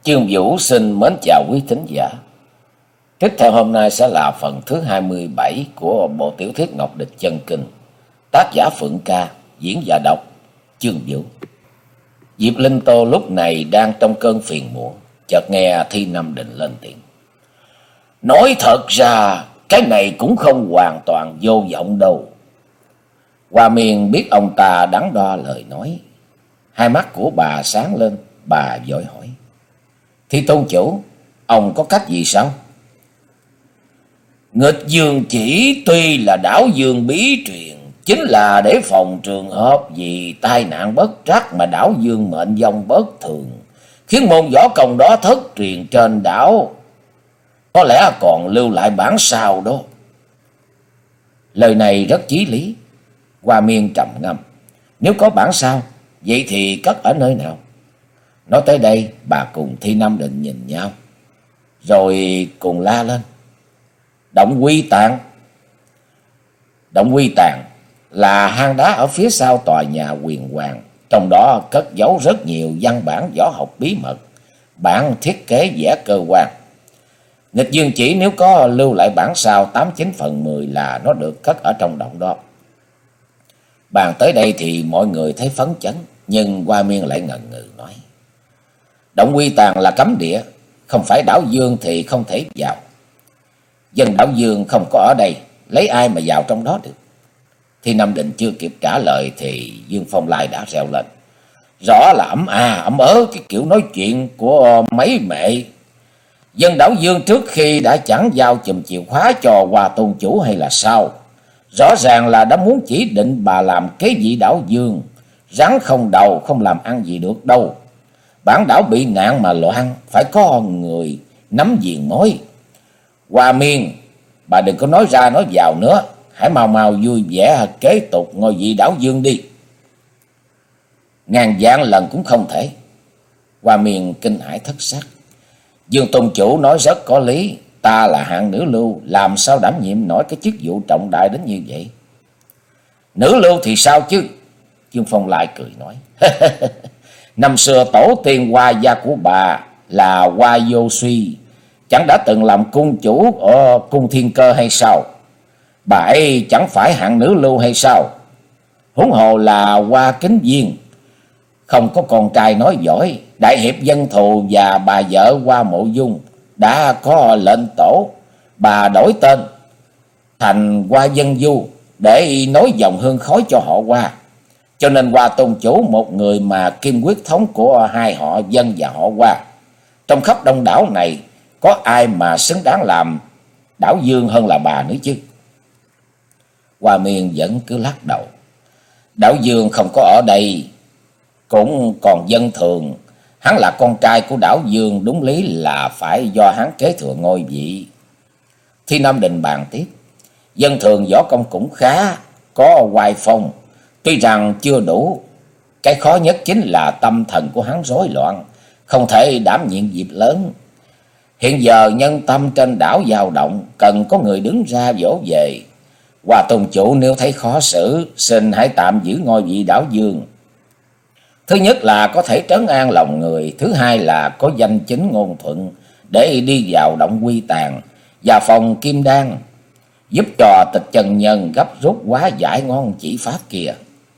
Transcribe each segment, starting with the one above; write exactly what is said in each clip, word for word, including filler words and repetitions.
Chương Vũ xin mến chào quý thính giả. Tiếp theo hôm nay sẽ là phần thứ hai mươi bảy của bộ tiểu thuyết Ngọc Địch Chân Kinh. Tác giả Phượng Ca, diễn và đọc Chương Vũ. Diệp Linh Tô lúc này đang trong cơn phiền muộn, chợt nghe Thi Năm Định lên tiếng. Nói thật ra, cái này cũng không hoàn toàn vô vọng đâu. Hoa Miên biết ông ta đắn đo lời nói. Hai mắt của bà sáng lên, bà vội hỏi. Thi tôn chủ, ông có cách gì sao? Nghịch dương chỉ tuy là đảo dương bí truyền, chính là để phòng trường hợp vì tai nạn bất trắc mà đảo dương mệnh vong bất thường, khiến môn võ công đó thất truyền trên đảo. Có lẽ còn lưu lại bản sao đó. Lời này rất chí lý. Hoa Miên trầm ngâm. Nếu có bản sao, vậy thì cất ở nơi nào? Nói tới đây, bà cùng Thi Năm Định nhìn nhau, rồi cùng la lên. Động Quy Tàng. Động Quy Tàng là hang đá ở phía sau tòa nhà Huyền Hoàng, trong đó cất giấu rất nhiều văn bản võ học bí mật, bản thiết kế vẽ cơ quan. Nghịch dương chỉ nếu có lưu lại bản sao tám chín phần mười là nó được cất ở trong động đó. Bàn tới đây thì mọi người thấy phấn chấn, nhưng Hoa Miên lại ngần ngừ nói. Động Quy Tàng là cấm địa, không phải đảo dương thì không thể vào. Dân đảo dương không có ở đây, lấy ai mà vào trong đó được? Thì Nam Định chưa kịp trả lời thì Dương Phong Lai đã reo lên. Rõ là ấm à ấm ớ cái kiểu nói chuyện của mấy mẹ. Dân đảo dương trước khi đã chẳng giao chùm chìa khóa cho Hoa tôn chủ hay là sao? Rõ ràng là đã muốn chỉ định bà làm kế vị đảo dương. Rắn không đầu không làm ăn gì được đâu. Bản đảo bị nạn mà loạn, phải có người nắm viền mối. Hoa Miên, bà đừng có nói ra nói vào nữa, hãy mau mau vui vẻ kế tục ngôi vị đảo dương đi. Ngàn vạn lần cũng không thể. Hoa Miên kinh hãi thất sắc. Dương tôn chủ nói rất có lý, ta là hạng nữ lưu, làm sao đảm nhiệm nổi cái chức vụ trọng đại đến như vậy? Nữ lưu thì sao chứ? Dương Phong lại cười nói. Năm xưa tổ tiên Hoa gia của bà là Hoa Vô Suy, chẳng đã từng làm cung chủ ở cung Thiên Cơ hay sao? Bà ấy chẳng phải hạng nữ lưu hay sao? Huống hồ là Hoa Kính Viên, không có con trai nói giỏi. Đại hiệp Dân Thù và bà vợ Hoa Mộ Dung đã có lệnh tổ, bà đổi tên thành Hoa Dân Du để nối dòng hương khói cho họ Hoa. Cho nên Hoa tôn chủ một người mà kim quyết thống của hai họ Dân và họ Hoa. Trong khắp đông đảo này có ai mà xứng đáng làm đảo dương hơn là bà nữa chứ? Hoa Miên vẫn cứ lắc đầu. Đảo dương không có ở đây, cũng còn Dân Thường. Hắn là con trai của đảo dương, đúng lý là phải do hắn kế thừa ngôi vị. Thi Nam Định bàn tiếp. Dân Thường võ công cũng khá, có oai phong, tuy rằng chưa đủ. Cái khó nhất chính là tâm thần của hắn rối loạn, không thể đảm nhiệm việc lớn. Hiện giờ nhân tâm trên đảo dao động, cần có người đứng ra vỗ về. Hoa tôn chủ nếu thấy khó xử, xin hãy tạm giữ ngôi vị đảo dương. Thứ nhất là có thể trấn an lòng người, thứ hai là có danh chính ngôn thuận để đi vào Động Quy Tàng và phòng Kim Đan, giúp cho Tịch Chân Nhân gấp rút hóa giải ngon chỉ pháp kia.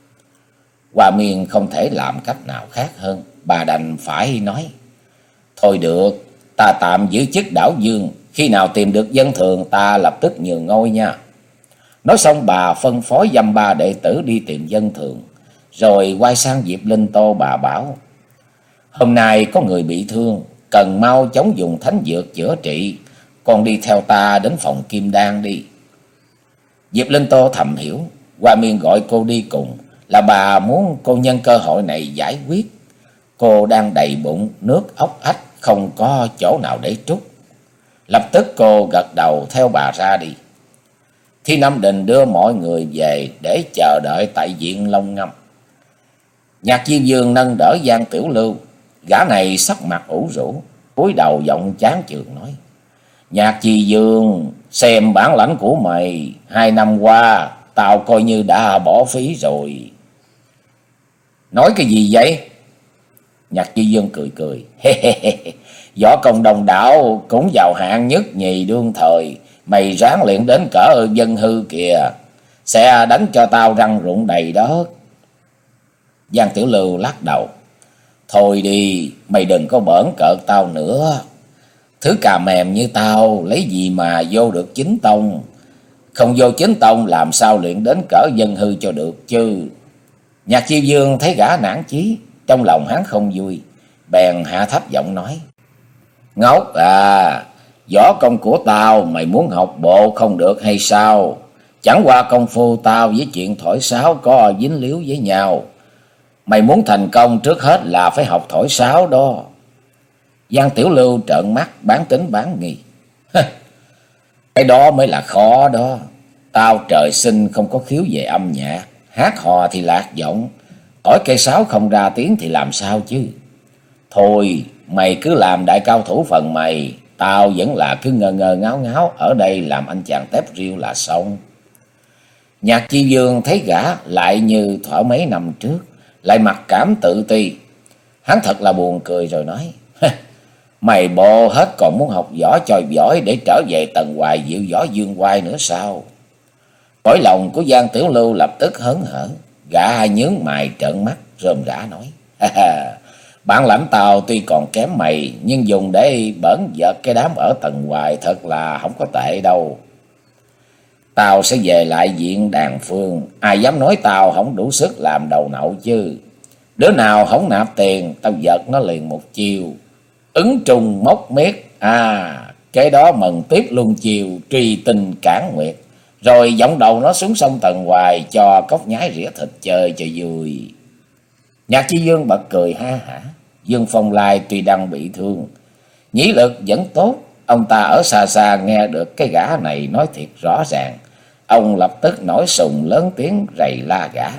Hoa Miên không thể làm cách nào khác hơn, bà đành phải nói. Thôi được, ta tạm giữ chức đảo dương, khi nào tìm được Dân Thường ta lập tức nhường ngôi nha. Nói xong bà phân phối dăm ba đệ tử đi tìm Dân Thường, rồi quay sang Diệp Linh Tô bà bảo. Hôm nay có người bị thương, cần mau chóng dùng thánh dược chữa trị, con đi theo ta đến phòng Kim Đan đi. Diệp Linh Tô thầm hiểu, Hoa Miên gọi cô đi cùng là bà muốn cô nhân cơ hội này giải quyết. Cô đang đầy bụng nước ốc ách, không có chỗ nào để trút. Lập tức cô gật đầu theo bà ra đi. Thi Nam Định đưa mọi người về để chờ đợi tại viện Long Ngâm. Nhạc Diên Dương nâng đỡ Giang Tiểu Lưu, gã này sắc mặt ủ rũ, cúi đầu giọng chán chường nói. Nhạc Chi Dương, xem bản lãnh của mày, hai năm qua tao coi như đã bỏ phí rồi. Nói cái gì vậy? Nhạc Chi Dương cười cười. Võ công đồng đạo cũng vào hạng nhất nhì đương thời. Mày ráng luyện đến cỡ dân hư kìa, sẽ đánh cho tao răng rụng đầy đất. Giang Tiểu Lưu lắc đầu. Thôi đi, mày đừng có bỡn cợt tao nữa. Thứ cà mềm như tao lấy gì mà vô được chính tông. Không vô chính tông làm sao luyện đến cỡ dân hư cho được chứ. Nhạc Chiêu Dương thấy gã nản chí, trong lòng hắn không vui, bèn hạ thấp giọng nói. Ngốc à, võ công của tao mày muốn học bộ không được hay sao? Chẳng qua công phu tao với chuyện thổi sáo có dính líu với nhau. Mày muốn thành công trước hết là phải học thổi sáo đó. Giang Tiểu Lưu trợn mắt bán tính bán nghi. Cái đó mới là khó đó. Tao trời sinh không có khiếu về âm nhạc, hát hò thì lạc giọng, thổi cây sáo không ra tiếng thì làm sao chứ. Thôi mày cứ làm đại cao thủ phần mày, tao vẫn là cứ ngơ ngơ ngáo ngáo ở đây làm anh chàng tép riêu là xong. Nhạc Chi Dương thấy gã lại như thuở mấy năm trước, lại mặc cảm tự ti. Hắn thật là buồn cười rồi nói. Mày bộ hết còn muốn học võ cho giỏi để trở về tầng hoài diệu võ dương quai nữa sao? Cõi lòng của Giang Tiểu Lưu lập tức hớn hở. Gã nhướng mày trợn mắt rơm rã nói. Bản lãnh tao tuy còn kém mày, nhưng dùng để bỡn vợt cái đám ở tầng hoài thật là không có tệ đâu. Tao sẽ về lại viện đàn phương, ai dám nói tao không đủ sức làm đầu nậu chứ. Đứa nào không nạp tiền, tao giật nó liền một chiều. Ứng trùng móc miết, à, cái đó mần tiếp luân chiều, truy tình cản nguyệt. Rồi giọng đầu nó xuống sông tầng hoài cho cốc nhái rỉa thịt chơi cho vui. Nhạc Chi Dương bật cười ha hả. Dương Phong Lai tuy đang bị thương, nhĩ lực vẫn tốt. Ông ta ở xa xa nghe được cái gã này nói thiệt rõ ràng. Ông lập tức nổi sùng lớn tiếng rầy la gã.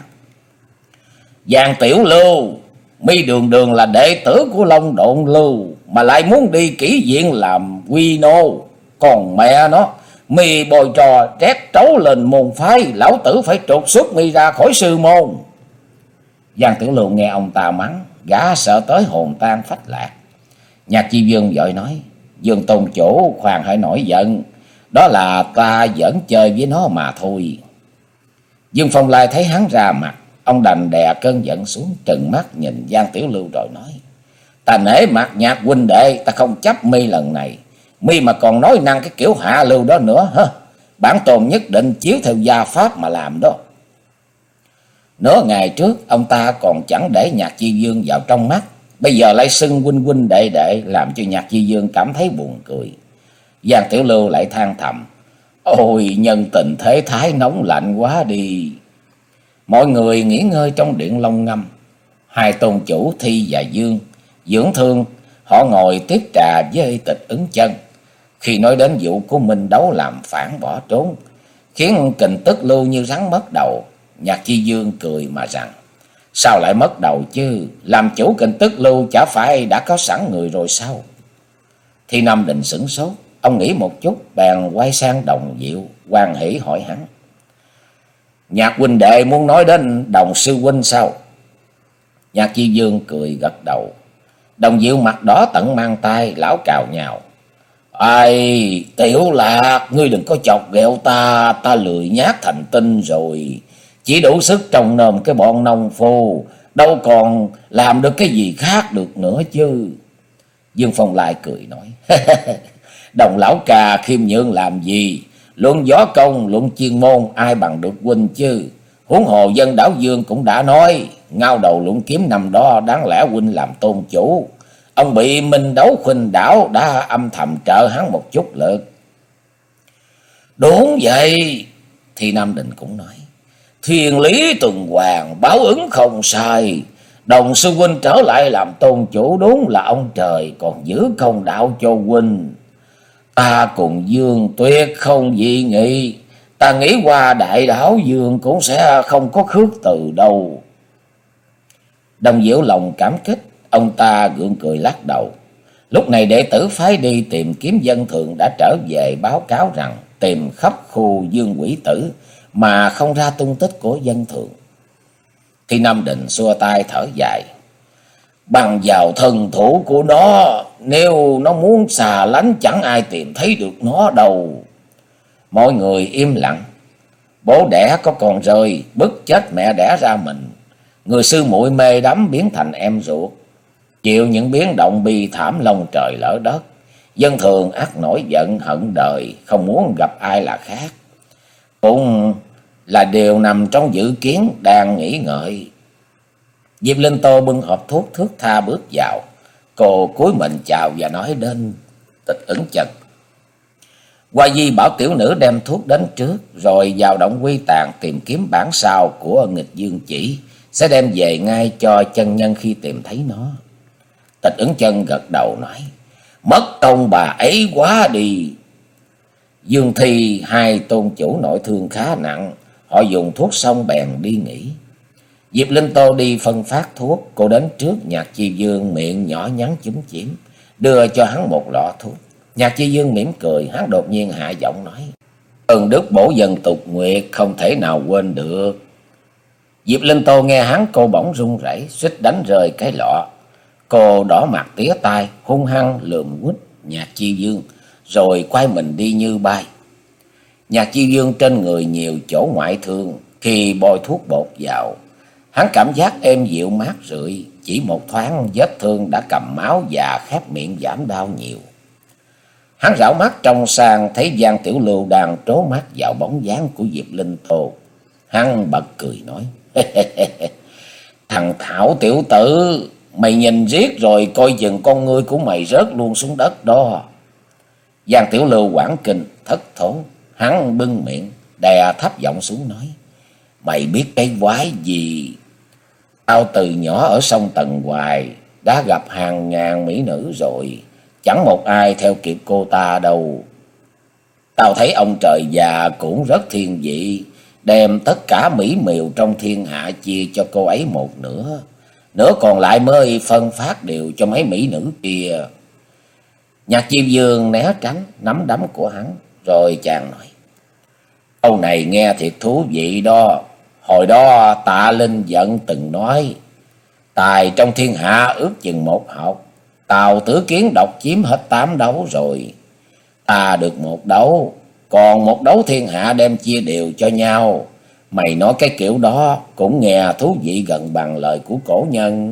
Giang Tiểu Lưu, mi đường đường là đệ tử của Long Độn Lưu, mà lại muốn đi kỹ viện làm quy nô. Còn mẹ nó, mi bồi trò trét trấu lên môn phái, lão tử phải trục xuất mi ra khỏi sư môn. Giang Tiểu Lưu nghe ông ta mắng, gã sợ tới hồn tan phách lạc. Nhạc Chi Dương vội nói. Dương tôn chủ khoan hãy nổi giận, đó là ta giỡn chơi với nó mà thôi. Dương Phong Lai thấy hắn ra mặt, ông đành đè cơn giận xuống, trừng mắt nhìn Giang Tiểu Lưu rồi nói. Ta nể mặt Nhạc huynh đệ, ta không chấp mi lần này. Mi mà còn nói năng cái kiểu hạ lưu đó nữa hả? Bản tồn nhất định chiếu theo gia pháp mà làm đó. Nửa ngày trước ông ta còn chẳng để Nhạc Chi Dương vào trong mắt, bây giờ lại xưng huynh huynh đệ đệ, làm cho Nhạc Chi Dương cảm thấy buồn cười. Giang Tiểu Lưu lại than thầm. Ôi nhân tình thế thái nóng lạnh quá đi. Mọi người nghỉ ngơi trong điện Long Ngâm. Hai tôn chủ Thi và Dương dưỡng thương, họ ngồi tiếp trà với Tịch Ứng Chân. Khi nói đến vụ của Minh Đấu làm phản bỏ trốn, khiến Kình Tức Lưu như rắn mất đầu, Nhạc Chi Dương cười mà rằng. Sao lại mất đầu chứ? Làm chủ Kình Tức Lưu chả phải đã có sẵn người rồi sao? Thi Nam Định sửng sốt. Ông nghĩ một chút, bèn quay sang Đồng Diệu, hoan hỉ hỏi hắn. Nhạc huynh đệ muốn nói đến Đồng sư huynh sao? Nhạc Chi Dương cười gật đầu. Đồng Diệu mặt đỏ tận mang tay, lão cào nhào. Ai, Tiểu Lạc, ngươi đừng có chọc ghẹo ta, ta lười nhác thành tinh rồi. Chỉ đủ sức trông nom cái bọn nông phu, đâu còn làm được cái gì khác được nữa chứ. Dương Phong Lai cười nói. Đồng lão cà khiêm nhượng làm gì? Luận võ công, luận chuyên môn, ai bằng được huynh chứ? Huống hồ Dân Đảo Dương cũng đã nói, ngao đầu luận kiếm năm đó đáng lẽ huynh làm tôn chủ. Ông bị Minh Đấu khuynh đảo đã âm thầm trợ hắn một chút lực. Đúng vậy, thì Nam Định cũng nói. Thiên lý tuần hoàn, báo ứng không sai. Đồng sư huynh trở lại làm tôn chủ, đúng là ông trời còn giữ công đạo cho huynh. Ta cùng Dương tuyệt không dị nghị. Ta nghĩ qua Đại Đảo Dương cũng sẽ không có khước từ đâu. Đồng Diệu lòng cảm kích, ông ta gượng cười lắc đầu. Lúc này đệ tử phái đi tìm kiếm Dân Thường đã trở về báo cáo rằng tìm khắp khu Dương Quỷ Tử mà không ra tung tích của Dân Thường. Thì Nam Định xua tay thở dài. Bằng vào thân thủ của nó, nếu nó muốn xà lánh chẳng ai tìm thấy được nó đâu. Mọi người im lặng. Bố đẻ có con rơi, bức chết mẹ đẻ ra mình. Người sư muội mê đắm biến thành em ruột, chịu những biến động bi thảm lòng trời lỡ đất. Dân thường ắt nổi giận hận đời, không muốn gặp ai là khác. Cũng là điều nằm trong dự kiến đang nghĩ ngợi. Diệp Linh Tô bưng hộp thuốc thước tha bước vào. Cô cúi mình chào và nói đến Tịch Ẩn Chân. Hoa Di bảo tiểu nữ đem thuốc đến trước, rồi vào động quy tàng tìm kiếm bản sao của Nghịch Dương Chỉ, sẽ đem về ngay cho chân nhân khi tìm thấy nó. Tịch Ẩn Chân gật đầu nói, mất công bà ấy quá đi. Dương Thi hai tôn chủ nội thương khá nặng, họ dùng thuốc xong bèn đi nghỉ. Diệp Linh Tô đi phân phát thuốc, cô đến trước Nhạc Chi Dương, miệng nhỏ nhắn chúm chím, đưa cho hắn một lọ thuốc. Nhạc Chi Dương mỉm cười, hắn đột nhiên hạ giọng nói, ơn đức bổ dân tục nguyệt không thể nào quên được. Diệp Linh Tô nghe hắn, cô bỗng run rẩy, suýt đánh rơi cái lọ. Cô đỏ mặt tía tai, hung hăng lườm quýt Nhạc Chi Dương, rồi quay mình đi như bay. Nhạc Chi Dương trên người nhiều chỗ ngoại thương, khi bôi thuốc bột vào, hắn cảm giác êm dịu mát rượi, chỉ một thoáng vết thương đã cầm máu và khép miệng giảm đau nhiều. Hắn rảo mắt trong sang thấy Giang Tiểu Lưu đang trố mắt vào bóng dáng của Diệp Linh Tô. Hắn bật cười nói, thằng Thảo tiểu tử, mày nhìn riết rồi coi chừng con ngươi của mày rớt luôn xuống đất đó. Giang Tiểu Lưu hoảng kinh thất thố, hắn bưng miệng đè thấp giọng xuống nói, mày biết cái quái gì? Tao từ nhỏ ở sông Tần Hoài đã gặp hàng ngàn mỹ nữ rồi, chẳng một ai theo kịp cô ta đâu. Tao thấy ông trời già cũng rất thiên vị, đem tất cả mỹ miều trong thiên hạ chia cho cô ấy một nửa, nửa còn lại mới phân phát đều cho mấy mỹ nữ kia. Nhạc Chi Dương né tránh nắm đấm của hắn, rồi chàng nói, câu này nghe thiệt thú vị đó. Hồi đó Tạ Linh Vận từng nói, tài trong thiên hạ ước chừng một học, Tào Tử Kiến độc chiếm hết tám đấu rồi. Ta được một đấu, còn một đấu thiên hạ đem chia đều cho nhau. Mày nói cái kiểu đó cũng nghe thú vị gần bằng lời của cổ nhân.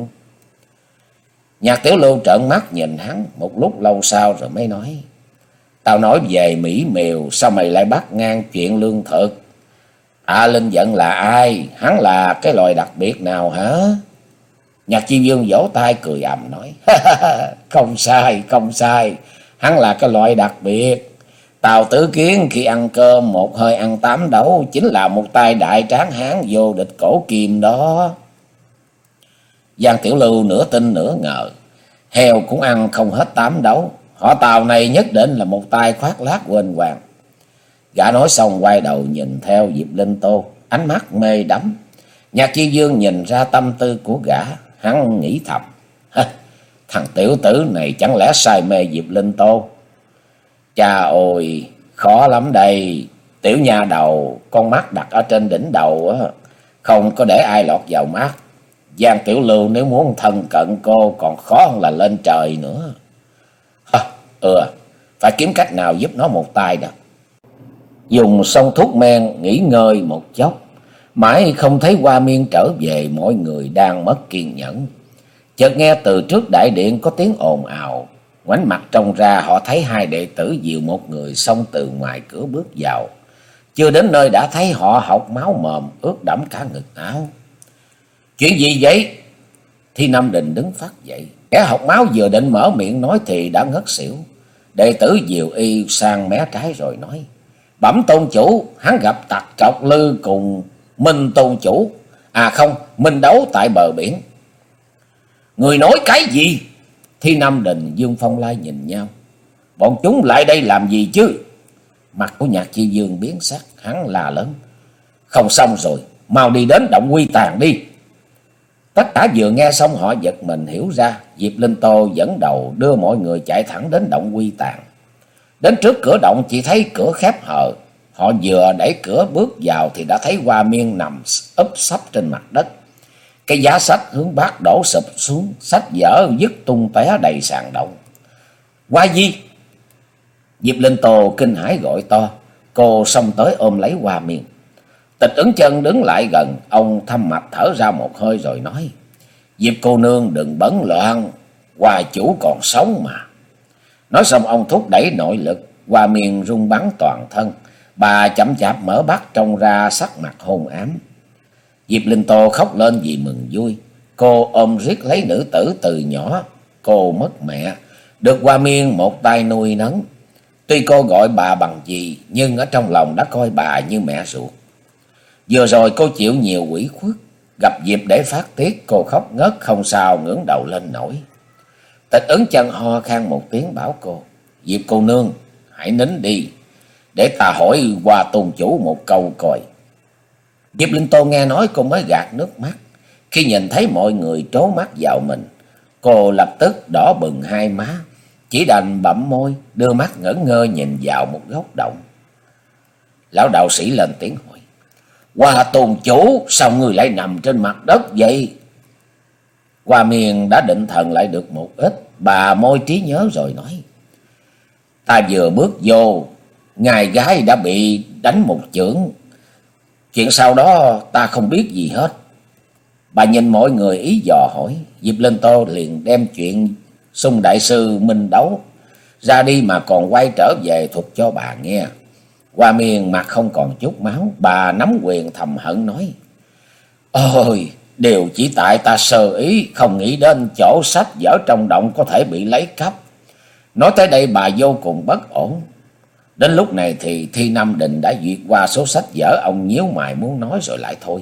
Nhạc Tiểu Lưu trợn mắt nhìn hắn một lúc lâu sau rồi mới nói, tao nói về mỹ miều, sao mày lại bắt ngang chuyện lương thực? Tạ Linh Vận là ai? Hắn là cái loài đặc biệt nào hả? Nhạc Chi Dương vỗ tay cười ầm nói, không sai, không sai. Hắn là cái loại đặc biệt. Tào Tử Kiến khi ăn cơm một hơi ăn tám đấu, chính là một tay đại tráng hán vô địch cổ kim đó. Giang Tiểu Lưu nửa tin nửa ngờ, heo cũng ăn không hết tám đấu, họ Tào này nhất định là một tay khoác lác quên hoàng. Gã nói xong quay đầu nhìn theo Diệp Linh Tô, ánh mắt mê đắm. Nhạc Chi Dương nhìn ra tâm tư của gã, hắn nghĩ thầm, thằng tiểu tử này chẳng lẽ say mê Diệp Linh Tô? Cha ôi, khó lắm đây. Tiểu nha đầu, con mắt đặt ở trên đỉnh đầu á, không có để ai lọt vào mắt. Giang Tiểu Lưu nếu muốn thân cận cô còn khó hơn là lên trời nữa. Hả, ừ, phải kiếm cách nào giúp nó một tay đó. Dùng xong thuốc men nghỉ ngơi một chốc, mãi không thấy Hoa Miên trở về, mọi người đang mất kiên nhẫn. Chợt nghe từ trước đại điện có tiếng ồn ào, ngoảnh mặt trông ra họ thấy hai đệ tử dìu một người xông từ ngoài cửa bước vào. Chưa đến nơi đã thấy họ hộc máu mồm, ướt đẫm cả ngực áo. Chuyện gì vậy? Thi Nam Đình đứng phát dậy, kẻ hộc máu vừa định mở miệng nói thì đã ngất xỉu. Đệ tử dìu y sang mé trái rồi nói, bẩm tôn chủ, hắn gặp tặc Trọc Lư cùng Minh tôn chủ, à không, Minh đấu tại bờ biển. Người nói cái gì? Thi Nam Đình, Dương Phong Lai nhìn nhau. Bọn chúng lại đây làm gì chứ? Mặt của Nhạc Chi Dương biến sắc, hắn la lớn, không xong rồi, mau đi đến động quy tàng đi. Tất cả vừa nghe xong họ giật mình hiểu ra, Diệp Linh Tô dẫn đầu đưa mọi người chạy thẳng đến động quy tàng. Đến trước cửa động chỉ thấy cửa khép hờ, họ vừa đẩy cửa bước vào thì đã thấy Hoa Miên nằm úp sấp trên mặt đất. Cái giá sách hướng bát đổ sụp xuống, sách vở dứt tung té đầy sàn động. Qua Di! Diệp Linh Tô kinh hãi gọi to. Cô xông tới ôm lấy Hoa Miên. Tịch Ứng Chân đứng lại gần, ông thâm mạch thở ra một hơi rồi nói: Diệp cô nương đừng bấn loạn, Hoa chủ còn sống mà. Nói xong ông thúc đẩy nội lực, Hoa Miên rung bắn toàn thân. Bà chậm chạp mở mắt trông ra sắc mặt hôn ám. Diệp Linh Tô khóc lên vì mừng vui. Cô ôm riết lấy nữ tử từ nhỏ. Cô mất mẹ, được Hoa Miên một tay nuôi nấng. Tuy cô gọi bà bằng dì, nhưng ở trong lòng đã coi bà như mẹ ruột. Vừa rồi cô chịu nhiều ủy khuất, gặp dịp để phát tiết, cô khóc ngất không sao ngẩng đầu lên nổi. Tịch Ứng Chân ho khan một tiếng bảo cô: Diệp cô nương, hãy nín đi, để ta hỏi Hoa tôn chủ một câu coi. Diệp Linh Tô nghe nói cô mới gạt nước mắt. Khi nhìn thấy mọi người trố mắt vào mình, cô lập tức đỏ bừng hai má, chỉ đành bặm môi, đưa mắt ngẩn ngơ nhìn vào một góc động. Lão đạo sĩ lên tiếng hỏi: Hoa tôn chủ, sao người lại nằm trên mặt đất vậy? Hoa Miên đã định thần lại được một ít, bà môi trí nhớ rồi nói: Ta vừa bước vô, ngài gái đã bị đánh một chưởng. Chuyện sau đó ta không biết gì hết. Bà nhìn mọi người ý dò hỏi. Diệp Linh Tô liền đem chuyện Xung đại sư minh đấu ra đi mà còn quay trở về thuật cho bà nghe. Hoa Miên mặt không còn chút máu, bà nắm quyền thầm hận nói: Ôi, đều chỉ tại ta sơ ý, không nghĩ đến chỗ sách vở trong động có thể bị lấy cắp. Nói tới đây bà vô cùng bất ổn. Đến lúc này thì Thi Nam Định đã duyệt qua số sách vở, ông nhíu mày muốn nói rồi lại thôi.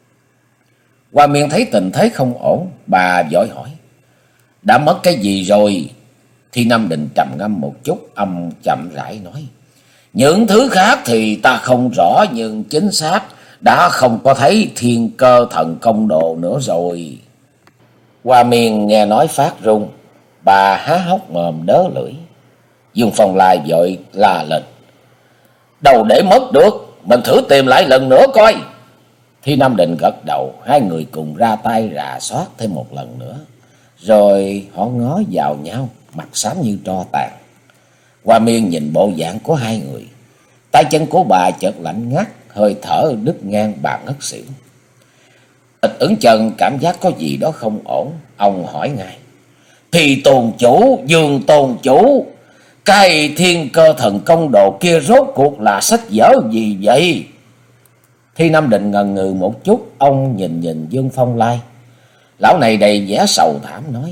Hoa Miên thấy tình thế không ổn, bà vội hỏi: Đã mất cái gì rồi? Thi Nam Định trầm ngâm một chút, âm chậm rãi nói: Những thứ khác thì ta không rõ, nhưng chính xác đã không có thấy Thiên Cơ Thần Công Đồ nữa rồi. Hoa Miên nghe nói phát run, bà há hốc mồm đớ lưỡi. Dương Phong Lai vội la lên: Đâu để mất được, mình thử tìm lại lần nữa coi. Thi Nam Định gật đầu, hai người cùng ra tay rà soát thêm một lần nữa. Rồi họ ngó vào nhau, mặt xám như tro tàn. Hoa Miên nhìn bộ dạng của hai người, tay chân của bà chợt lạnh ngắt, hơi thở đứt ngang, bà ngất xỉu. Tịch Ứng Chân cảm giác có gì đó không ổn, ông hỏi ngay: Thì tôn chủ, Dương tôn chủ, cái Thiên Cơ Thần Công Đồ kia rốt cuộc là sách vở gì vậy? Thi Nam Định ngần ngừ một chút, ông nhìn nhìn Dương Phong Lai. Lão này đầy vẻ sầu thảm nói: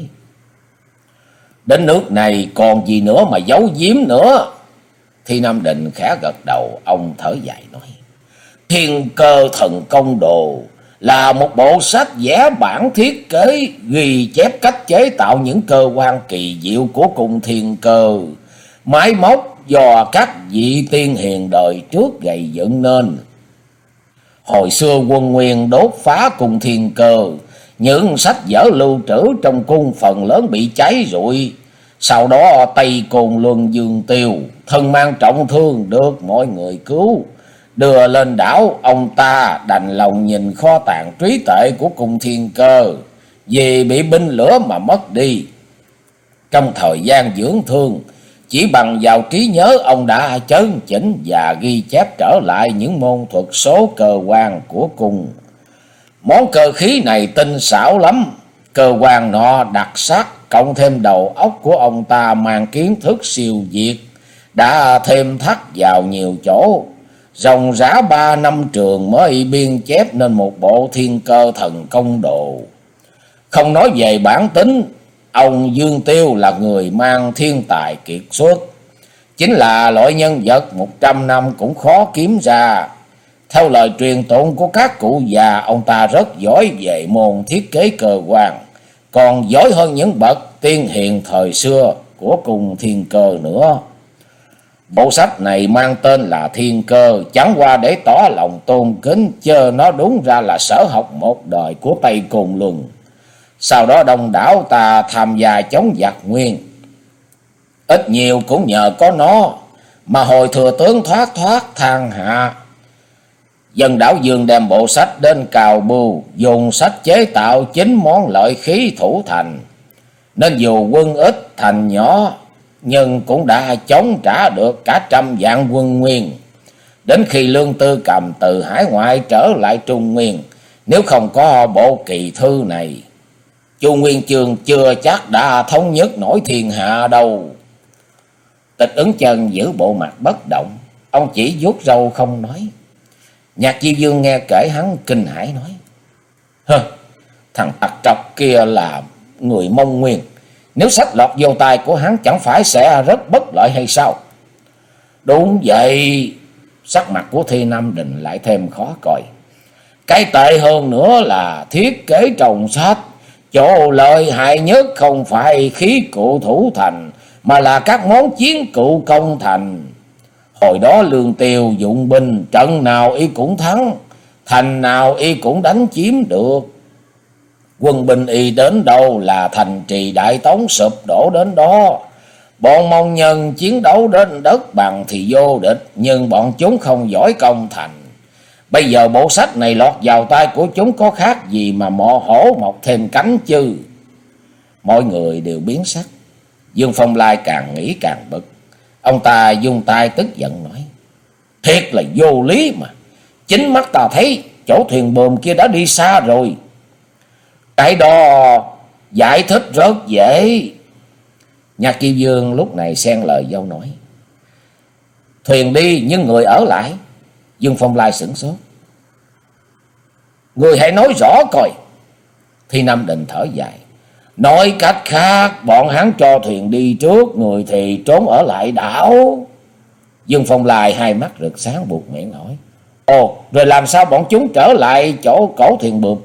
Đến nước này còn gì nữa mà giấu giếm nữa? Thi Nam Định khẽ gật đầu, ông thở dài nói: Thiên Cơ Thần Công Đồ là một bộ sách vẽ bản thiết kế, ghi chép cách chế tạo những cơ quan kỳ diệu của cung thiên cơ, máy móc do các vị tiên hiền đời trước gây dựng nên. Hồi xưa Quân Nguyên đốt phá cung thiên cơ, những sách vở lưu trữ trong cung phần lớn bị cháy rụi. Sau đó Tây Côn Luân Dương Tiêu thân mang trọng thương được mọi người cứu, đưa lên đảo. Ông ta đành lòng nhìn kho tàng trí tuệ của cung thiên cơ, vì bị binh lửa mà mất đi. Trong thời gian dưỡng thương, chỉ bằng vào trí nhớ, ông đã chấn chỉnh và ghi chép trở lại những môn thuật số cơ quan của cung. Món cơ khí này tinh xảo lắm, cơ quan nọ đặc sắc, cộng thêm đầu óc của ông ta mang kiến thức siêu việt, đã thêm thắt vào nhiều chỗ. Ròng rã ba năm trường mới biên chép nên một bộ Thiên Cơ Thần Công Đồ. Không nói về bản tính, ông Dương Tiêu là người mang thiên tài kiệt xuất, chính là loại nhân vật một trăm năm cũng khó kiếm ra. Theo lời truyền tụng của các cụ già, ông ta rất giỏi về môn thiết kế cơ quan, còn giỏi hơn những bậc tiên hiền thời xưa của cung thiên cơ nữa. Bộ sách này mang tên là Thiên Cơ, chẳng qua để tỏ lòng tôn kính, chứ nó đúng ra là sở học một đời của Tây Côn Luân. Sau đó đông đảo ta tham gia chống giặc Nguyên, ít nhiều cũng nhờ có nó mà hồi thừa tướng thoát thoát thang hạ. Dân Đảo Dương đem bộ sách đến Cào Bưu, dùng sách chế tạo chín món lợi khí thủ thành, nên dù quân ít thành nhỏ nhưng cũng đã chống trả được cả trăm vạn quân Nguyên. Đến khi Lương Tư Cầm từ hải ngoại trở lại Trung Nguyên, nếu không có bộ kỳ thư này, Chu Nguyên Chương chưa chắc đã thống nhất nổi thiên hạ đâu. Tịch Ứng Chân giữ bộ mặt bất động, ông chỉ vuốt râu không nói. Nhạc Chi Dương nghe kể hắn kinh hãi nói: Hơ, thằng tặc trọc kia là người Mông Nguyên, nếu sách lọt vô tay của hắn chẳng phải sẽ rất bất lợi hay sao? Đúng vậy. Sắc mặt của Thi Nam Định lại thêm khó coi. Cái tệ hơn nữa là thiết kế trong sách, chỗ lợi hại nhất không phải khí cụ thủ thành, mà là các món chiến cụ công thành. Hồi đó Lương Tiêu dụng binh, trận nào y cũng thắng, thành nào y cũng đánh chiếm được. Quân binh y đến đâu là thành trì Đại Tống sụp đổ đến đó. Bọn Mông Nhân chiến đấu đến đất bằng thì vô địch, nhưng bọn chúng không giỏi công thành. Bây giờ bộ sách này lọt vào tay của chúng có khác gì mà mọ hổ mọc thêm cánh chứ? Mọi người đều biến sắc. Dương Phong Lai càng nghĩ càng bực. Ông ta dung tay tức giận nói: Thiệt là vô lý mà. Chính mắt ta thấy chỗ thuyền buồm kia đã đi xa rồi. Cái đó giải thích rất dễ. Nhạc Chi Dương lúc này xen lời dâu nói: Thuyền đi nhưng người ở lại. Dương Phong Lai sửng sốt: Người hãy nói rõ coi. Thi Nam Định thở dài: Nói cách khác, bọn hắn cho thuyền đi trước, người thì trốn ở lại đảo. Dương Phong Lai hai mắt rực sáng buột miệng hỏi: Ồ, rồi làm sao bọn chúng trở lại chỗ cổ thuyền buồm?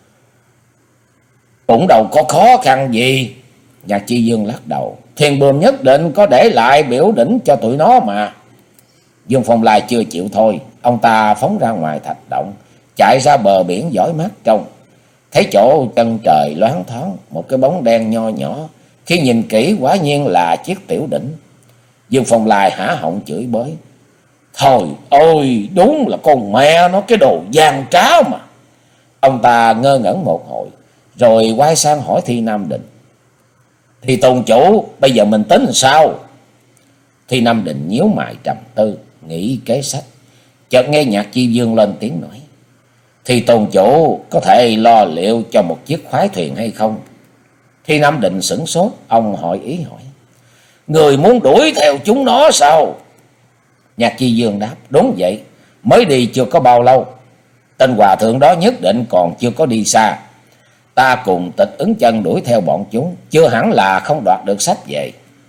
Cũng đâu có khó khăn gì. Nhạc Chi Dương lắc đầu: Thuyền buồm nhất định có để lại biểu đỉnh cho tụi nó mà. Dương Phong Lai chưa chịu thôi. Ông ta phóng ra ngoài thạch động, chạy ra bờ biển dõi mắt trông. Thấy chỗ chân trời loáng thoáng một cái bóng đen nho nhỏ, khi nhìn kỹ quả nhiên là chiếc tiểu đỉnh. Dương Phong Lai hả họng chửi bới: Thôi ôi, đúng là con mẹ nó, cái đồ gian trá mà. Ông ta ngơ ngẩn một hồi, rồi quay sang hỏi Thi Nam Định: Thì tôn chủ, bây giờ mình tính làm sao? Thi Nam Định nhíu mày trầm tư, nghĩ kế sách. Chợt nghe Nhạc Chi Dương lên tiếng nói: Thì tôn chủ có thể lo liệu cho một chiếc khoái thuyền hay không? Thi Nam Định sửng sốt, ông hỏi ý hỏi: Người muốn đuổi theo chúng nó sao? Nhạc Chi Dương đáp: Đúng vậy, mới đi chưa có bao lâu. Tên hòa thượng đó nhất định còn chưa có đi xa. Ta cùng Tịch Ứng Chân đuổi theo bọn chúng, chưa hẳn là không đoạt được sách về.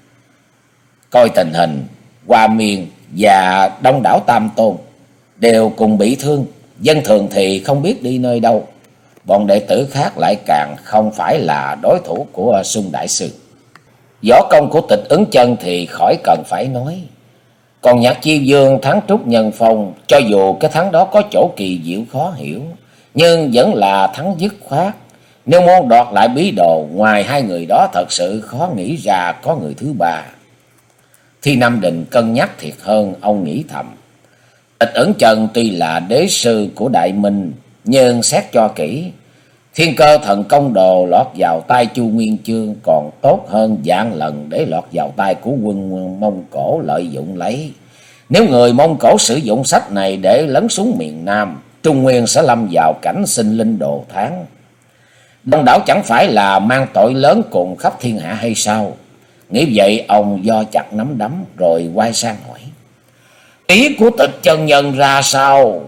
Coi tình hình, Hoa Miên và Đông Đảo Tam Tôn đều cùng bị thương, dân thường thì không biết đi nơi đâu. Bọn đệ tử khác lại càng không phải là đối thủ của Xung Đại Sư. Võ công của Tịch Ứng Chân thì khỏi cần phải nói. Còn Nhạc Chi Dương thắng Trúc Nhân Phong, cho dù cái thắng đó có chỗ kỳ diệu khó hiểu, nhưng vẫn là thắng dứt khoát. Nếu muốn đoạt lại bí đồ, ngoài hai người đó thật sự khó nghĩ ra có người thứ ba. Thi Nam Định cân nhắc thiệt hơn, ông nghĩ thầm: Tịch Ẩn Chân tuy là đế sư của Đại Minh, nhưng xét cho kỹ, Thiên Cơ Thần Công Đồ lọt vào tay Chu Nguyên Chương còn tốt hơn vạn lần để lọt vào tay của quân Mông Cổ lợi dụng lấy. Nếu người Mông Cổ sử dụng sách này để lấn xuống miền Nam, Trung Nguyên sẽ lâm vào cảnh sinh linh đồ tháng. Đông đảo chẳng phải là mang tội lớn cùng khắp thiên hạ hay sao? Nghĩ vậy, ông do chặt nắm đấm rồi quay sang hỏi: Ý của Tịch chân nhân ra sao?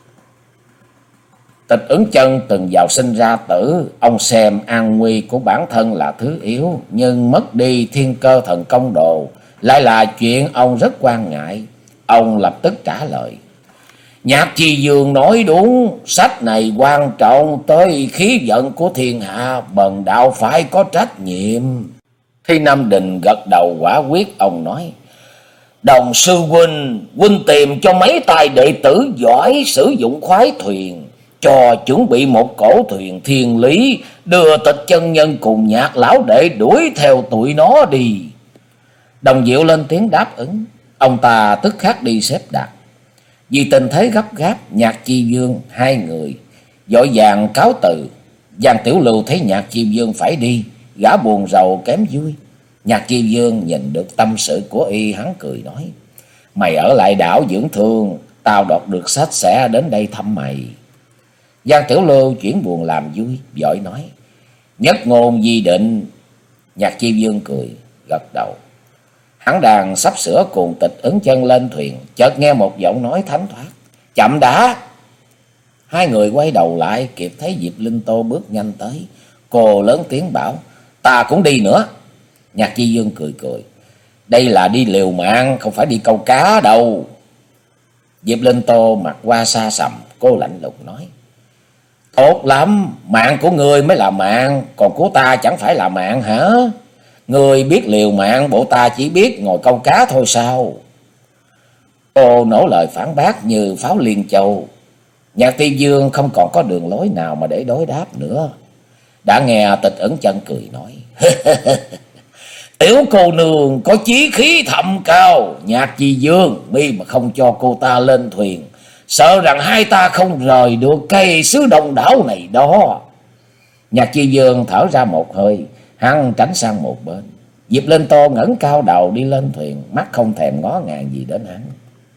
Tịch Ứng Chân từng vào sinh ra tử, ông xem an nguy của bản thân là thứ yếu, nhưng mất đi Thiên Cơ Thần Công Đồ lại là chuyện ông rất quan ngại. Ông lập tức trả lời: Nhạc Chi Dương nói đúng, sách này quan trọng tới khí vận của thiên hạ, bần đạo phải có trách nhiệm. Thi Nam Định gật đầu quả quyết, ông nói: Đồng sư huynh, huynh tìm cho mấy tài đệ tử giỏi sử dụng khoái thuyền, cho chuẩn bị một cổ thuyền thiên lý, đưa Tịch chân nhân cùng Nhạc lão đệ đuổi theo tụi nó đi. Đồng Diệu lên tiếng đáp ứng, ông ta tức khắc đi xếp đặt. Vì tình thế gấp gáp, Nhạc Chi Dương hai người vội vàng cáo từ. Giang Tiểu Lưu thấy Nhạc Chi Dương phải đi, gã buồn rầu kém vui. Nhạc Chi Dương nhìn được tâm sự của y, hắn cười nói: mày ở lại đảo dưỡng thương, tao đọc được sách sẽ đến đây thăm mày. Giang Tiểu Lưu chuyển buồn làm vui, vội nói: nhất ngôn di định. Nhạc Chi Dương cười gật đầu. Hắn đang sắp sửa cùng Tịch Ứng Chân lên thuyền, chợt nghe một giọng nói thánh thoát: chậm đã. Hai người quay đầu lại, kịp thấy Diệp Linh Tô bước nhanh tới. Cô lớn tiếng bảo: ta cũng đi nữa. Nhạc Chi Dương cười cười: đây là đi liều mạng, không phải đi câu cá đâu. Diệp Linh Tô mặt qua xa sầm, cô lạnh lùng nói: tốt lắm, mạng của ngươi mới là mạng, còn của ta chẳng phải là mạng hả? Ngươi biết liều mạng, bộ ta chỉ biết ngồi câu cá thôi sao? Cô nổ lời phản bác như pháo liên châu. Nhạc Ti Dương không còn có đường lối nào mà để đối đáp nữa. Đã nghe Tịch Ẩn Chân cười nói: tiểu cô nương có chí khí thâm cao, Nhạc Chi Dương mi mà không cho cô ta lên thuyền, sợ rằng hai ta không rời được cây xứ Đông đảo này đó. Nhạc Chi Dương thở ra một hơi, hắn tránh sang một bên. Diệp Linh Tô ngẩng cao đầu đi lên thuyền, mắt không thèm ngó ngàng gì đến hắn.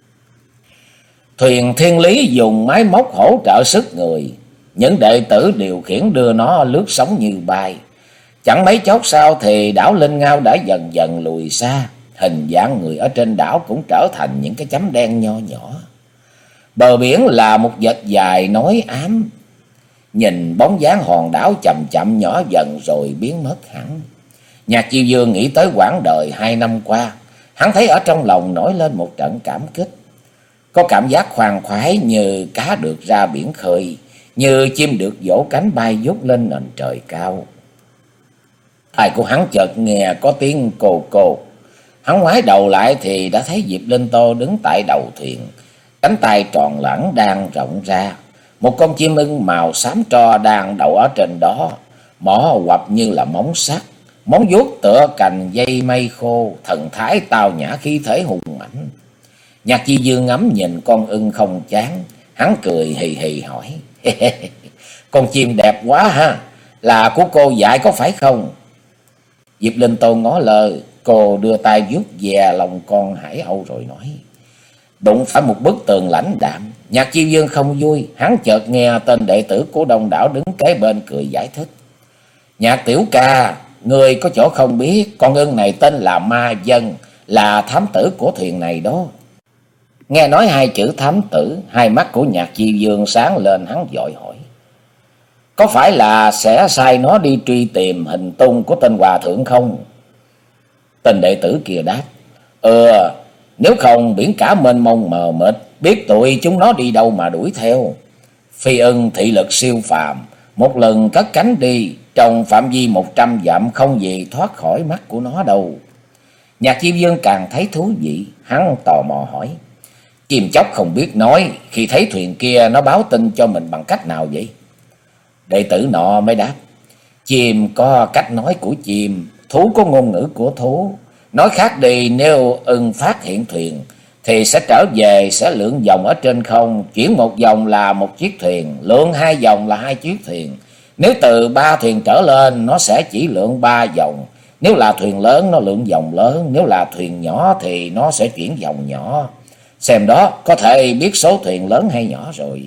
Thuyền Thiên Lý dùng máy móc hỗ trợ sức người, những đệ tử điều khiển đưa nó lướt sóng như bay. Chẳng mấy chốc sau thì đảo Linh Ngao đã dần dần lùi xa, hình dạng người ở trên đảo cũng trở thành những cái chấm đen nho nhỏ. Bờ biển là một vệt dài nói ám, nhìn bóng dáng hòn đảo chậm chậm nhỏ dần rồi biến mất hẳn. Nhạc Chi Dương nghĩ tới quãng đời hai năm qua, hắn thấy ở trong lòng nổi lên một trận cảm kích. Có cảm giác khoan khoái như cá được ra biển khơi, như chim được vỗ cánh bay vút lên nền trời cao. Tai của hắn chợt nghe có tiếng cồ cồ. Hắn ngoái đầu lại thì đã thấy Diệp Linh Tô đứng tại đầu thuyền, cánh tay tròn lẳng đang rộng ra. Một con chim ưng màu xám tro đang đậu ở trên đó, mỏ quặp như là móng sắt, móng vuốt tựa cành dây mây khô, thần thái tao nhã khí thế hùng mạnh. Nhạc Chi Dương ngắm nhìn con ưng không chán, hắn cười hì hì hỏi: con chim đẹp quá ha, là của cô dạy có phải không? Diệp Linh Tô ngó lơ, cô đưa tay vuốt ve lòng con hải âu rồi nói: đụng phải một bức tường lãnh đạm. Nhạc Chi Dương không vui, hắn chợt nghe tên đệ tử của Đông đảo đứng kế bên cười giải thích: Nhạc tiểu ca, người có chỗ không biết, con ưng này tên là Ma Dân, là thám tử của thuyền này đó. Nghe nói hai chữ thám tử, hai mắt của Nhạc Chi Dương sáng lên, hắn vội hỏi: có phải là sẽ sai nó đi truy tìm hình tung của tên hòa thượng không? Tên đệ tử kia đáp: Ừ, nếu không biển cả mênh mông mờ mịt, biết tụi chúng nó đi đâu mà đuổi theo. Phi ưng thị lực siêu phàm, một lần cất cánh đi, trong phạm vi một trăm dặm không gì thoát khỏi mắt của nó đâu. Nhạc Chi Dương càng thấy thú vị, hắn tò mò hỏi: chim chóc không biết nói, khi thấy thuyền kia nó báo tin cho mình bằng cách nào vậy? Đệ tử nọ mới đáp: chim có cách nói của chim, thú có ngôn ngữ của thú. Nói khác đi, nếu ưng phát hiện thuyền thì sẽ trở về, sẽ lượn vòng ở trên không, chuyển một vòng là một chiếc thuyền, lượn hai vòng là hai chiếc thuyền. Nếu từ ba thuyền trở lên, nó sẽ chỉ lượn ba vòng. Nếu là thuyền lớn, nó lượn vòng lớn. Nếu là thuyền nhỏ thì nó sẽ chuyển vòng nhỏ. Xem đó, có thể biết số thuyền lớn hay nhỏ rồi.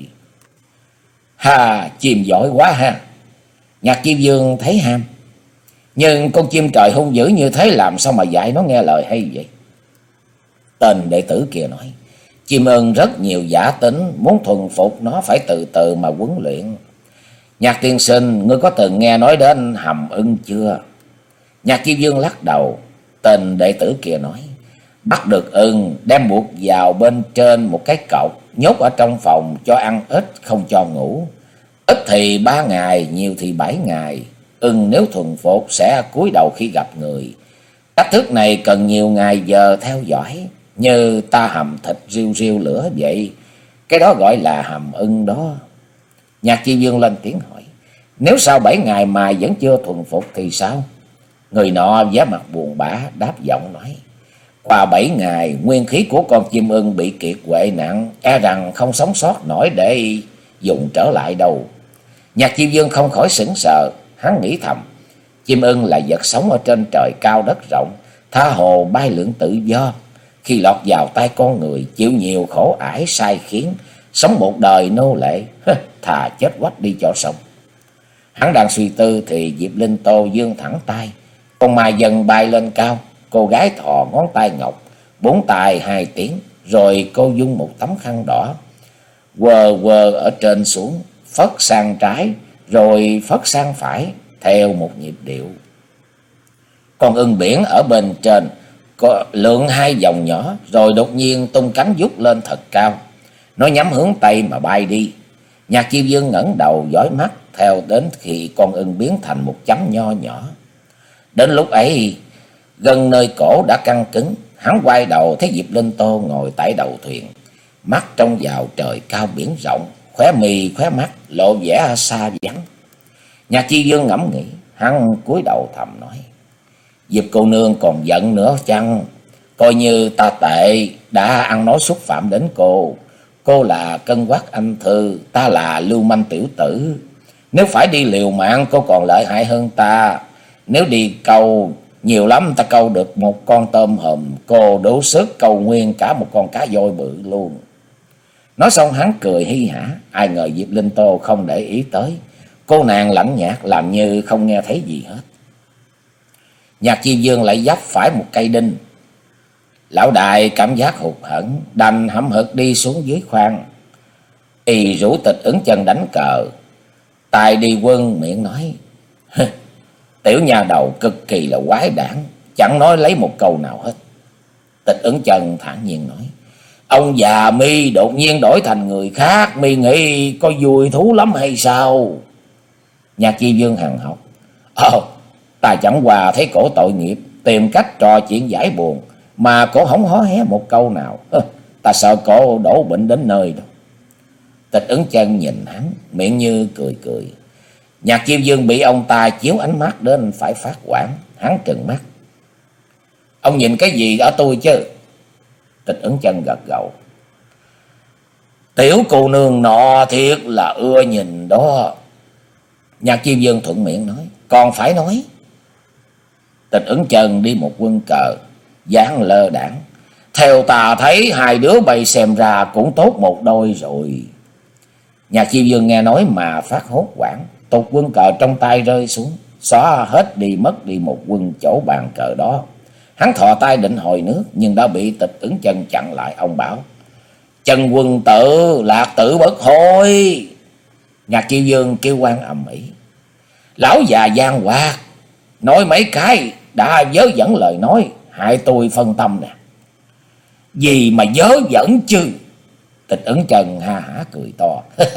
Ha, chim giỏi quá ha. Nhạc Chi Dương thấy ham. Nhưng con chim trời hung dữ như thế làm sao mà dạy nó nghe lời hay vậy? Tên đệ tử kia nói: chim ưng rất nhiều giả tính, muốn thuần phục nó phải từ từ mà huấn luyện. Nhạc tiên sinh, ngươi có từng nghe nói đến hầm ưng chưa? Nhạc Chi Dương lắc đầu. Tên đệ tử kia nói: bắt được ưng, đem buộc vào bên trên một cái cọc, nhốt ở trong phòng, cho ăn ít, không cho ngủ. Ít thì ba ngày, nhiều thì bảy ngày. Ưng nếu thuần phục sẽ cúi đầu khi gặp người. Cách thức này cần nhiều ngày giờ theo dõi, như ta hầm thịt riu riu lửa vậy. Cái đó gọi là hầm ưng đó. Nhạc Chi Dương lên tiếng hỏi: nếu sau bảy ngày mà vẫn chưa thuần phục thì sao? Người nọ vẻ mặt buồn bã đáp giọng nói: Qua bảy ngày, nguyên khí của con chim ưng bị kiệt quệ nặng, e rằng không sống sót nổi để dùng trở lại đâu. Nhạc Chi Dương không khỏi sững sờ, hắn nghĩ thầm, chim ưng là vật sống ở trên trời cao đất rộng, tha hồ bay lượn tự do. Khi lọt vào tay con người, chịu nhiều khổ ải sai khiến, sống một đời nô lệ, thà chết quách đi cho xong. Hắn đang suy tư thì Diệp Linh Tô vươn thẳng tay, con ma dần bay lên cao. Cô gái thò ngón tay ngọc, bốn tay hai tiếng, rồi cô dung một tấm khăn đỏ, quờ quờ ở trên xuống, phất sang trái, rồi phất sang phải, theo một nhịp điệu. Con ưng biển ở bên trên có lượn hai vòng nhỏ, rồi đột nhiên tung cánh vút lên thật cao. Nó nhắm hướng Tây mà bay đi. Nhạc Chi Dương ngẩng đầu dõi mắt theo đến khi con ưng biến thành một chấm nho nhỏ. Đến lúc ấy, gần nơi cổ đã căng cứng, hắn quay đầu thấy Diệp Linh Tô ngồi tại đầu thuyền, mắt trông vào trời cao biển rộng, khóe mì khóe mắt lộ vẻ xa vắng. Nhạc Chi Dương ngẫm nghĩ, hắn cúi đầu thầm nói, Diệp cô nương còn giận nữa chăng? Coi như ta tệ đã ăn nói xúc phạm đến cô. Cô là cân quắc anh thư, ta là lưu manh tiểu tử. Nếu phải đi liều mạng, cô còn lợi hại hơn ta. Nếu đi câu, nhiều lắm ta câu được một con tôm hùm, cô đủ sức câu nguyên cả một con cá voi bự luôn. Nói xong hắn cười hi hả, ai ngờ Diệp Linh Tô không để ý tới. Cô nàng lạnh nhạt làm như không nghe thấy gì hết. Nhạc Chi Dương lại vấp phải một cây đinh. Lão đại cảm giác hụt hẫng, đành hậm hực đi xuống dưới khoang. Y rủ Tịch Ứng Chân đánh cờ, tài đi quân miệng nói, tiểu nhà đầu cực kỳ là quái đản, chẳng nói lấy một câu nào hết. Tịch Ứng Chân thản nhiên nói, ông già mi đột nhiên đổi thành người khác, mi nghĩ có vui thú lắm hay sao? Nhạc Chi Dương hằn học, Ồ, ta chẳng qua thấy cổ tội nghiệp, tìm cách trò chuyện giải buồn, mà cổ không hó hé một câu nào. Hơ, ta sợ cổ đổ bệnh đến nơi đâu. Tịch Ứng Chân nhìn hắn, miệng như cười cười. Nhạc Chi Dương bị ông ta chiếu ánh mắt đến phải phát hoảng, hắn trừng mắt. Ông nhìn cái gì ở tôi chứ? Tịch Ứng Chân gật gđầu. Tiểu cô nương nọ thiệt là ưa nhìn đó. Nhạc Chi Dương thuận miệng nói, còn phải nói. Tịch Ứng Chân đi một quân cờ, dáng lơ đãng. Theo ta thấy hai đứa bay xem ra cũng tốt một đôi rồi. Nhạc Chi Dương nghe nói mà phát hốt hoảng, tụt quân cờ trong tay rơi xuống, xóa hết đi mất đi một quân chỗ bàn cờ đó. Hắn thò tay định hồi nước, nhưng đã bị Tịch Ứng Chân chặn lại. Ông bảo, Chân quân tử, lạc tử bất hối. Nhạc Chi Dương kêu quan ầm ĩ, lão già gian hoạt, nói mấy cái đã vớ vẩn lời nói, hại tôi phân tâm nè. Gì mà vớ vẩn chứ? Tịch Ứng Chân ha hả cười to.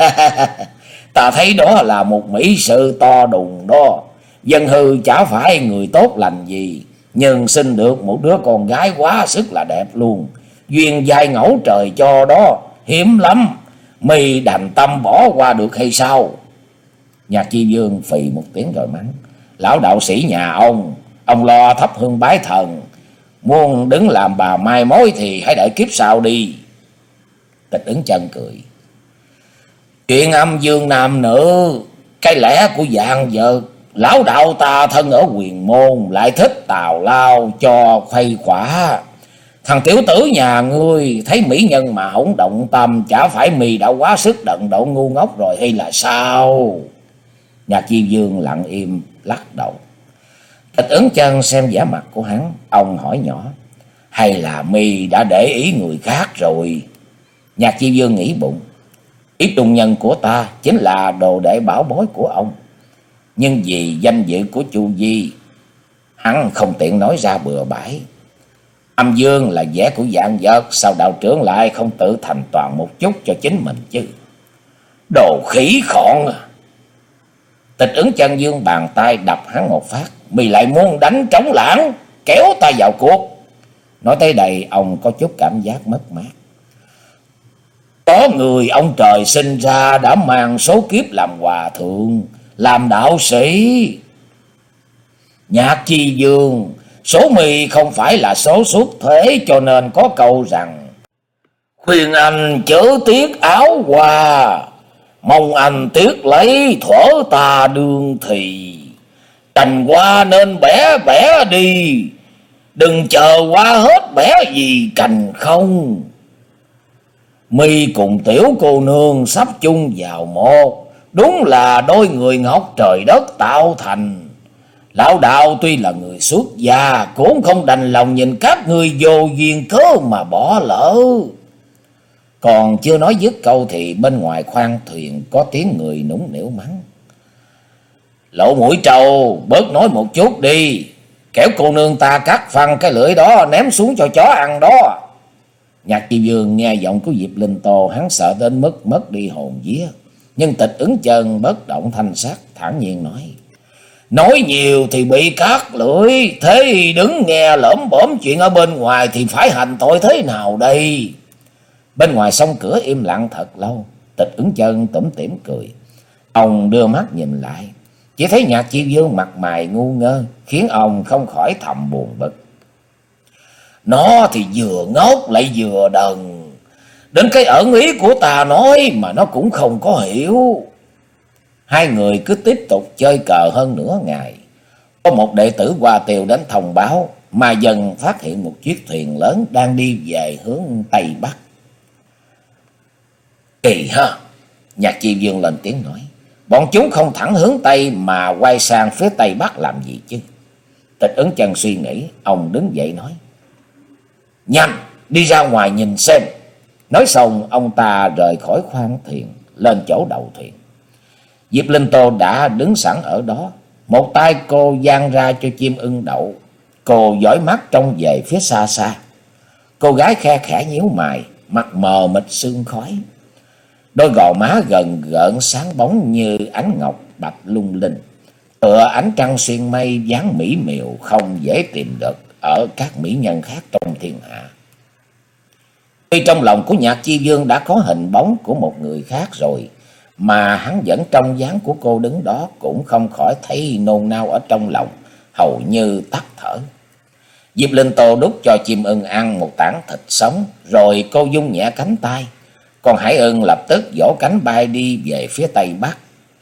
Ta thấy đó là một mỹ sự to đùng đó. Dân hư chả phải người tốt lành gì, nhưng sinh được một đứa con gái quá sức là đẹp luôn. Duyên dai ngẫu trời cho đó, hiếm lắm. Mày đành tâm bỏ qua được hay sao? Nhạc Chi Dương phì một tiếng rồi mắng, lão đạo sĩ nhà ông, ông lo thắp hương bái thần, muốn đứng làm bà mai mối thì hãy đợi kiếp sau đi. Tịch Ứng Chân cười, chuyện âm dương nam nữ, cái lẽ của dạng vật. Lão đạo ta thân ở Huyền Môn, lại thích tào lao cho khuây khỏa. Thằng tiểu tử nhà ngươi thấy mỹ nhân mà không động tâm, chả phải mì đã quá sức đận độ ngu ngốc rồi hay là sao? Nhạc Chi Dương lặng im lắc đầu. Tịch Ứng Chân xem vẻ mặt của hắn, ông hỏi nhỏ, hay là mi đã để ý người khác rồi? Nhạc Chi Dương nghĩ bụng, ý trung nhân của ta chính là đồ đệ bảo bối của ông, nhưng vì danh dự của Chu Di, hắn không tiện nói ra bừa bãi. Âm dương là vẻ của dạng vật, sao đạo trưởng lại không tự thành toàn một chút cho chính mình chứ? Đồ khỉ khọn à! Tịch Ứng Chân dương bàn tay đập hắn một phát, mày lại muốn đánh trống lãng, kéo ta vào cuộc. Nói tới đây ông có chút cảm giác mất mát. Có người ông trời sinh ra đã mang số kiếp làm hòa thượng, làm đạo sĩ. Nhạc Chi Dương, Số mi không phải là số xuất thế, cho nên có câu rằng khuyên anh chớ tiếc áo hoa, mong anh tiếc lấy thuở ta đương thì. Cành hoa nên bẻ bẻ đi, đừng chờ hoa hết bẻ gì cành không. Mi cùng tiểu cô nương sắp chung vào một, đúng là đôi người ngọc trời đất tạo thành. Lão đạo tuy là người xuất gia, cũng không đành lòng nhìn các người vô duyên cớ mà bỏ lỡ. Còn chưa nói dứt câu thì bên ngoài khoang thuyền có tiếng người nũng nịu mắng: Lỗ mũi trâu, bớt nói một chút đi, kẻo cô nương ta cắt phăng cái lưỡi đó ném xuống cho chó ăn đó. Nhạc Chi Vương nghe giọng của Diệp Linh Tô, hắn sợ đến mức mất đi hồn vía. Nhưng Tịch Ứng Chân bất động thanh sắc, thản nhiên nói: Nói nhiều thì bị cắt lưỡi, thế đứng nghe lỡm bõm chuyện ở bên ngoài thì phải hành tội thế nào đây? Bên ngoài song cửa im lặng thật lâu. Tịch Ứng Chân tủm tỉm cười. Ông đưa mắt nhìn lại, chỉ thấy Nhạc Chi Vương mặt mày ngu ngơ, khiến ông không khỏi thầm buồn bực. Nó thì vừa ngốc lại vừa đần, đến cái ẩn ý của ta nói mà nó cũng không có hiểu. Hai người cứ tiếp tục chơi cờ hơn nửa ngày. Có một đệ tử Hoa Tiêu đến thông báo, mà dần phát hiện một chiếc thuyền lớn đang đi về hướng Tây Bắc. Kỳ ha! Nhạc Chi Vương lên tiếng nói: Bọn chúng không thẳng hướng Tây mà quay sang phía Tây Bắc làm gì chứ? Tịch Ứng Chân suy nghĩ, ông đứng dậy nói: Nhanh, đi ra ngoài nhìn xem. Nói xong, ông ta rời khỏi khoang thuyền, lên chỗ đầu thuyền. Diệp Linh Tô đã đứng sẵn ở đó, một tay cô dang ra cho chim ưng đậu. Cô dõi mắt trông về phía xa xa. Cô gái khe khẽ nhíu mày, mặt mờ mịt sương khói. Đôi gò má gần gợn sáng bóng như ánh ngọc bạch lung linh, tựa ánh trăng xuyên mây, dáng mỹ miều không dễ tìm được ở các mỹ nhân khác trong thiên hạ. Tuy trong lòng của Nhạc Chi Vương đã có hình bóng của một người khác rồi, mà hắn vẫn trong dáng của cô đứng đó, cũng không khỏi thấy nôn nao ở trong lòng, hầu như tắt thở. Diệp Linh Tô đút cho chim ưng ăn một tảng thịt sống, rồi cô dung nhẹ cánh tay. Con hải ưng lập tức vỗ cánh bay đi về phía Tây Bắc.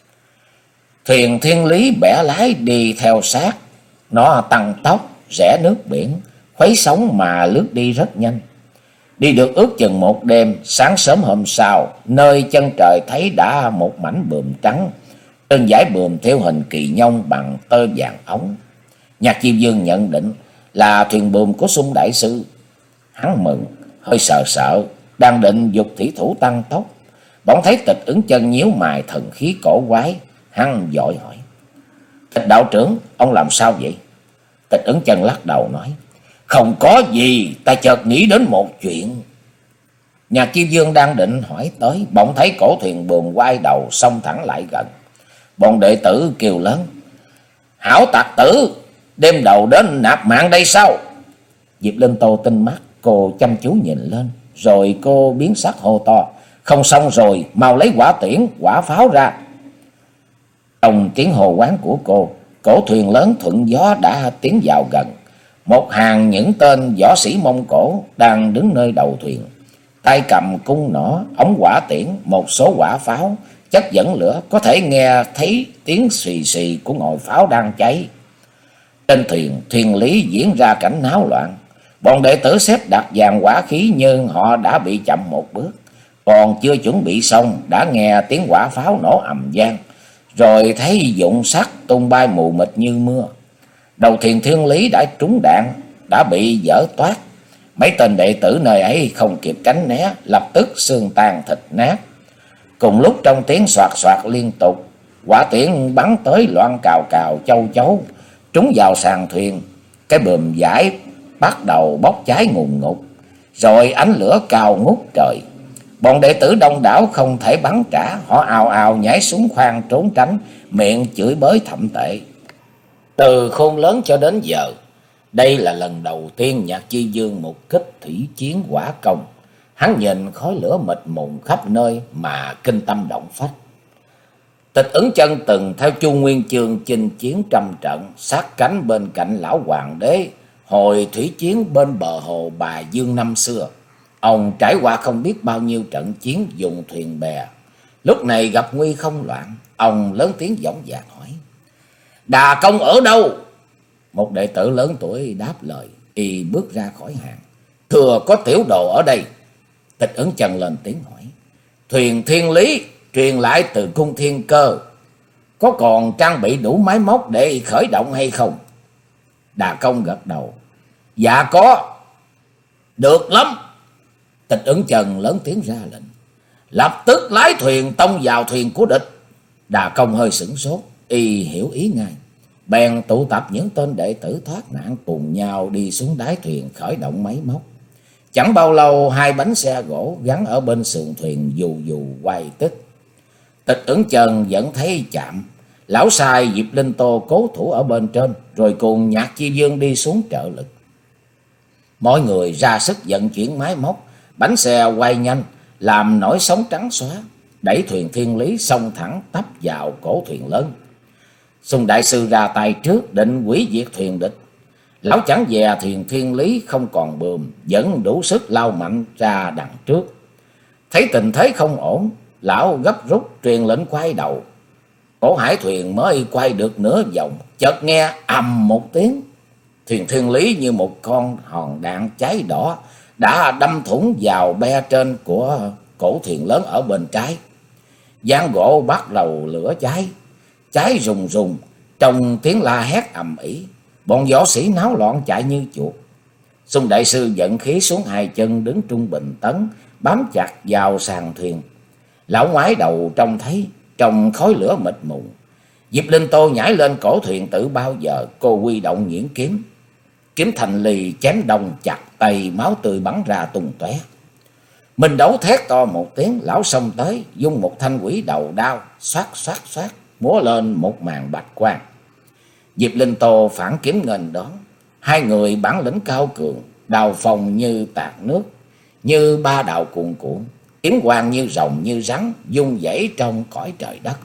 Thuyền Thiên Lý bẻ lái đi theo sát. Nó tăng tốc, rẽ nước biển, khuấy sóng mà lướt đi rất nhanh. Đi được ước chừng một đêm, sáng sớm hôm sau, nơi chân trời thấy đã một mảnh buồm trắng. Trên dải buồm thêu hình kỳ nhông bằng tơ vàng ống. Nhạc Chi Vương nhận định là thuyền buồm của Xung đại sư. Hắn mừng, hơi sợ sợ, đang định giục thủy thủ tăng tốc, bỗng thấy Tịch Ứng Chân nhíu mày thần khí cổ quái. Hắn vội hỏi: Tịch đạo trưởng, ông làm sao vậy? Tịch Ứng Chân lắc đầu nói: Không có gì, ta chợt nghĩ đến một chuyện. Nhạc Chi Vương đang định hỏi tới, bỗng thấy cổ thuyền buồm quay đầu xông thẳng lại gần. Bọn đệ tử kêu lớn: Hảo tặc tử, đêm đầu đến nạp mạng đây sao? Diệp Linh Tô tinh mắt, cô chăm chú nhìn lên, rồi cô biến sắc hô to: Không xong rồi, mau lấy quả tiễn, quả pháo ra. Trong tiếng hô quán của cô, cổ thuyền lớn thuận gió đã tiến vào gần. Một hàng những tên võ sĩ Mông Cổ đang đứng nơi đầu thuyền, tay cầm cung nỏ, ống quả tiễn, một số quả pháo chất dẫn lửa, có thể nghe thấy tiếng xì xì của ngòi pháo đang cháy. Trên thuyền Thiên Lý diễn ra cảnh náo loạn. Bọn đệ tử xếp đặt dàn quả khí, nhưng họ đã bị chậm một bước. Còn chưa chuẩn bị xong, đã nghe tiếng quả pháo nổ ầm vang, rồi thấy dụng sắt tung bay mù mịt như mưa. Đầu thuyền Thiên Lý đã trúng đạn, đã bị vỡ toát. Mấy tên đệ tử nơi ấy không kịp tránh né, lập tức xương tan thịt nát. Cùng lúc trong tiếng soạt soạt liên tục, quả tiễn bắn tới loạn cào cào châu chấu, trúng vào sàn thuyền. Cái buồm vải bắt đầu bốc cháy ngùn ngụt, rồi ánh lửa cao ngút trời. Bọn đệ tử đông đảo không thể bắn trả, họ ào ào nhảy xuống khoang trốn tránh, miệng chửi bới thậm tệ. Từ Khôn Lớn cho đến giờ, đây là lần đầu tiên Nhạc Chi Vương một kích thủy chiến quả công. Hắn nhìn khói lửa mịt mùng khắp nơi mà kinh tâm động phách. Tịch Ứng Chân từng theo Chu Nguyên Chương chinh chiến trăm trận, sát cánh bên cạnh lão hoàng đế, Hồi thủy chiến bên bờ hồ Bà Dương năm xưa, ông trải qua không biết bao nhiêu trận chiến dùng thuyền bè. Lúc này gặp nguy không loạn, ông lớn tiếng dõng dạc hỏi: Đà công ở đâu? Một đệ tử lớn tuổi đáp lời, y bước ra khỏi hàng: Thưa có tiểu đồ ở đây. Tịch Ấn Trần lên tiếng hỏi: Thuyền Thiên Lý truyền lại từ cung Thiên Cơ, có còn trang bị đủ máy móc để khởi động hay không? Đà công gật đầu: Dạ có. Được lắm. Tịch Ấn Trần lớn tiếng ra lệnh: Lập tức lái thuyền tông vào thuyền của địch. Đà công hơi sửng sốt, y hiểu ý ngay, bèn tụ tập những tên đệ tử thoát nạn cùng nhau đi xuống đáy thuyền khởi động máy móc. Chẳng bao lâu, hai bánh xe gỗ gắn ở bên sườn thuyền dù dù quay tích. Tịch Ấn Trần vẫn thấy chạm. Lão sai Diệp Linh Tô cố thủ ở bên trên, rồi cùng Nhạc Chi Dương đi xuống trợ lực. Mọi người ra sức vận chuyển máy móc, bánh xe quay nhanh, làm nổi sóng trắng xóa, đẩy thuyền Thiên Lý xông thẳng tấp vào cổ thuyền lớn. Sùng đại sư ra tay trước định hủy diệt thuyền địch. Lão chẳng dè thuyền Thiên Lý không còn buồm, vẫn đủ sức lao mạnh ra đằng trước. Thấy tình thế không ổn, lão gấp rút truyền lệnh quay đầu. Cổ hải thuyền mới quay được nửa vòng, chợt nghe ầm một tiếng. Thuyền Thiên Lý như một con hòn đạn cháy đỏ đã đâm thủng vào be trên của cổ thuyền lớn ở bên trái. Gián gỗ bắt đầu lửa cháy, cháy rùng rùng, trong tiếng la hét ầm ĩ. Bọn võ sĩ náo loạn chạy như chuột. Sung đại sư vận khí xuống hai chân đứng trung bình tấn, bám chặt vào sàn thuyền. Lão ngoái đầu trông thấy trong khói lửa mịt mù, Diệp Linh Tô nhảy lên cổ thuyền từ bao giờ. Cô huy động nhuyễn kiếm, kiếm thành lì chém đông chặt tay, máu tươi bắn ra tung tóe. Mình Đấu thét to một tiếng, lão xông tới dung một thanh quỷ đầu đao, xoát xoát xoát múa lên một màn bạch quang. Diệp Linh Tô phản kiếm nghênh đón. Hai người bản lĩnh cao cường, đào phòng như tạt nước, như ba đạo cuồn cuộn, kiếm quang như rồng như rắn, dung dãy trong cõi trời đất.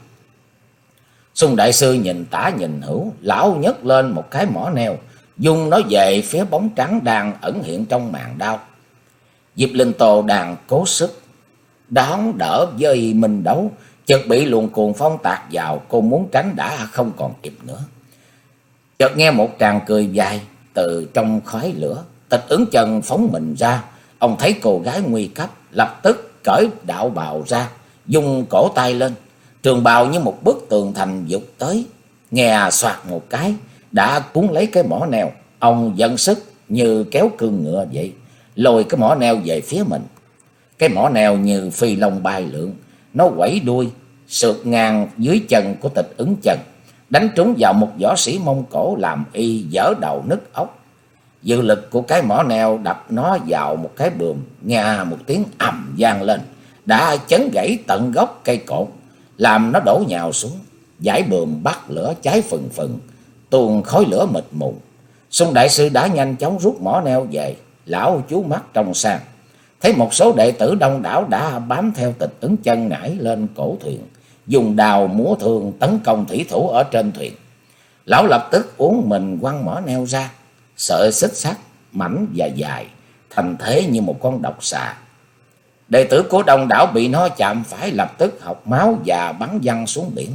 Sung đại sư nhìn tả nhìn hữu, lão nhấc lên một cái mỏ neo, dung nó về phía bóng trắng đang ẩn hiện trong màn đao. Diệp Linh Tô đang cố sức đón đỡ với Minh Đấu, chợt bị luồng cuồng phong tạt vào. Cô muốn tránh đã không còn kịp nữa. Chợt nghe một tràng cười dài từ trong khói lửa. Tịch Ứng Chân phóng mình ra. Ông thấy cô gái nguy cấp, lập tức cởi đạo bào ra, dùng cổ tay lên. Trường bào như một bức tường thành vụt tới, nghe soạt một cái đã cuốn lấy cái mỏ neo. Ông dần sức như kéo cương ngựa vậy, lôi cái mỏ neo về phía mình. Cái mỏ neo như phi long bay lượn, nó quẩy đuôi sượt ngang dưới chân của Tịch Ứng Chân, đánh trúng vào một võ sĩ Mông Cổ, làm y vỡ đầu nứt óc. Dư lực của cái mỏ neo đập nó vào một cái buồm, nghe một tiếng ầm vang lên, đã chấn gãy tận gốc cây cột, làm nó đổ nhào xuống. Dải buồm bắt lửa cháy phừng phừng, tuôn khói lửa mịt mù. Sung đại sư đã nhanh chóng rút mỏ neo về. Lão chú mắt trong sang, thấy một số đệ tử đông đảo đã bám theo Tịch Ứng Chân nảy lên cổ thuyền, dùng đào múa thương tấn công thủy thủ ở trên thuyền. Lão lập tức uốn mình quăng mỏ neo ra, sợi xích sắt mảnh và dài, thành thế như một con độc xà. Đệ tử của đông đảo bị nó chạm phải lập tức học máu và bắn văng xuống biển.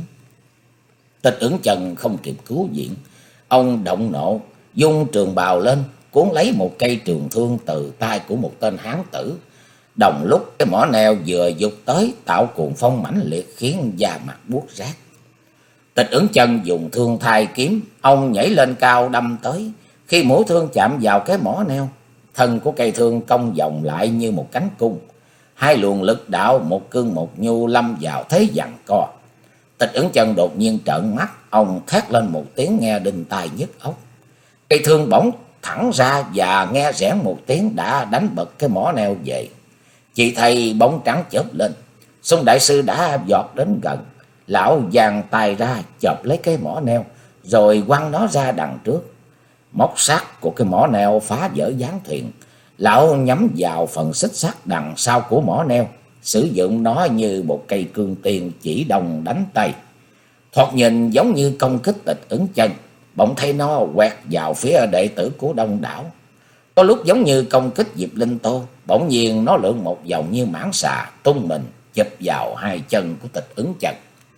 Tịch Ứng Chân không kịp cứu viện, ông động nộ dung trường bào lên, cuốn lấy một cây trường thương từ tay của một tên hán tử. Đồng lúc cái mỏ neo vừa giục tới, tạo cuồng phong mãnh liệt khiến da mặt buốt rát. Tịch Ứng Chân dùng thương thay kiếm, ông nhảy lên cao đâm tới. Khi mũi thương chạm vào cái mỏ neo, thân của cây thương cong vòng lại như một cánh cung. Hai luồng lực đạo một cương một nhu lâm vào thế giằng co. Tịch Ứng Chân đột nhiên trợn mắt, ông thét lên một tiếng nghe đinh tai nhức óc. Cây thương bỗng thẳng ra và nghe rẽn một tiếng đã đánh bật cái mỏ neo về. Chỉ thấy bóng trắng chớp lên, Sung đại sư đã vọt đến gần. Lão giang tay ra chộp lấy cái mỏ neo, rồi quăng nó ra đằng trước. Móc sắt của cái mỏ neo phá vỡ gián thuyền. Lão nhắm vào phần xích sắt đằng sau của mỏ neo, sử dụng nó như một cây cương tiền chỉ đồng đánh tay. Thoạt nhìn giống như công kích Tịch Ứng Chân, bỗng thấy nó quẹt vào phía đệ tử của Đông Đảo. Có lúc giống như công kích Diệp Linh Tô, bỗng nhiên nó lượn một vòng như mãng xà tung mình chụp vào hai chân của Tịch Ứng Chân.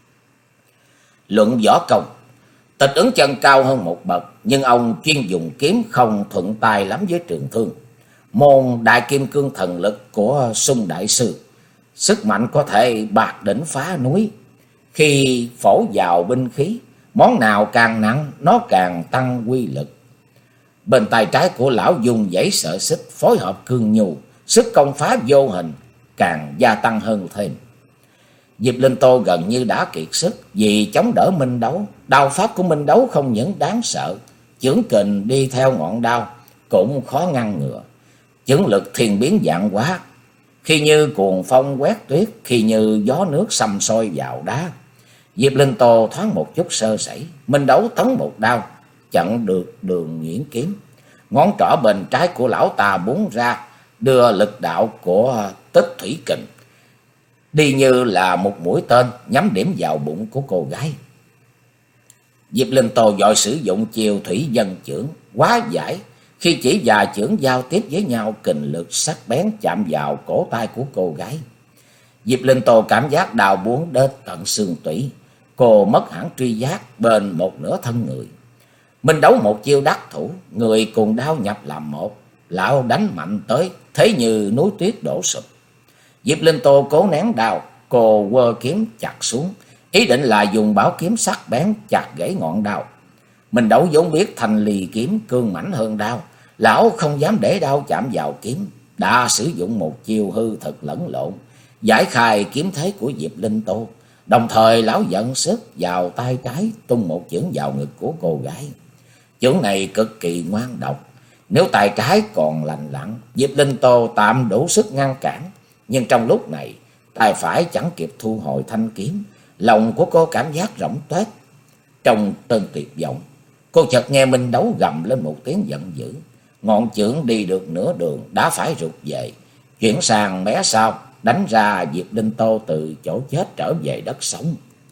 Luận võ công, Tịch Ứng Chân cao hơn một bậc, nhưng ông chuyên dùng kiếm không thuận tay lắm với trường thương. Môn Đại Kim Cương Thần Lực của Xung đại sư, sức mạnh có thể bạc đỉnh phá núi. Khi phổ vào binh khí, món nào càng nặng nó càng tăng quy lực. Bên tay trái của lão dùng dãy sợi xích phối hợp cương nhu, sức công phá vô hình càng gia tăng hơn thêm. Diệp Linh Tô gần như đã kiệt sức vì chống đỡ Minh Đấu. Đao pháp của Minh Đấu không những đáng sợ, chưởng kình đi theo ngọn đao cũng khó ngăn ngừa. Chưởng lực thiên biến vạn hóa, khi như cuồng phong quét tuyết, khi như gió nước xăm soi vào đá. Diệp Linh Tô thoáng một chút sơ sẩy, Minh Đấu tấn một đao chặn được đường nhuyễn kiếm. Ngón trỏ bên trái của lão ta búng ra, đưa lực đạo của Tích Thủy Kình đi như là một mũi tên nhắm điểm vào bụng của cô gái. Diệp Linh Tô vội sử dụng chiêu Thủy Dân Chưởng, quá giải. Khi chỉ và chưởng giao tiếp với nhau, kình lực sắc bén chạm vào cổ tay của cô gái. Diệp Linh Tô cảm giác đau buốt đến tận xương tủy. Cô mất hẳn tri giác bên một nửa thân người. Minh Đấu một chiêu đắc thủ, người cùng đao nhập làm một. Lão đánh mạnh tới, thế như núi tuyết đổ sụp. Diệp Linh Tô cố nén đau, cô quơ kiếm chặt xuống, ý định là dùng bảo kiếm sắc bén chặt gãy ngọn đao. Minh Đấu vốn biết thanh ly kiếm cương mãnh hơn đao, lão không dám để đao chạm vào kiếm, đã sử dụng một chiêu hư thực lẫn lộn, giải khai kiếm thế của Diệp Linh Tô. Đồng thời lão dẫn sức vào tay trái tung một chưởng vào ngực của cô gái. Chưởng này cực kỳ ngoan độc, nếu tay trái còn lành lặn, Diệp Linh Tô tạm đủ sức ngăn cản. Nhưng trong lúc này, tay phải chẳng kịp thu hồi thanh kiếm, lòng của cô cảm giác rỗng tuếch. Trong cơn tuyệt vọng, cô chợt nghe Minh Đấu gầm lên một tiếng giận dữ. Ngọn chưởng đi được nửa đường đã phải rụt về, chuyển sang mé sau, đánh ra Diệp Linh Tô từ chỗ chết trở về đất sống.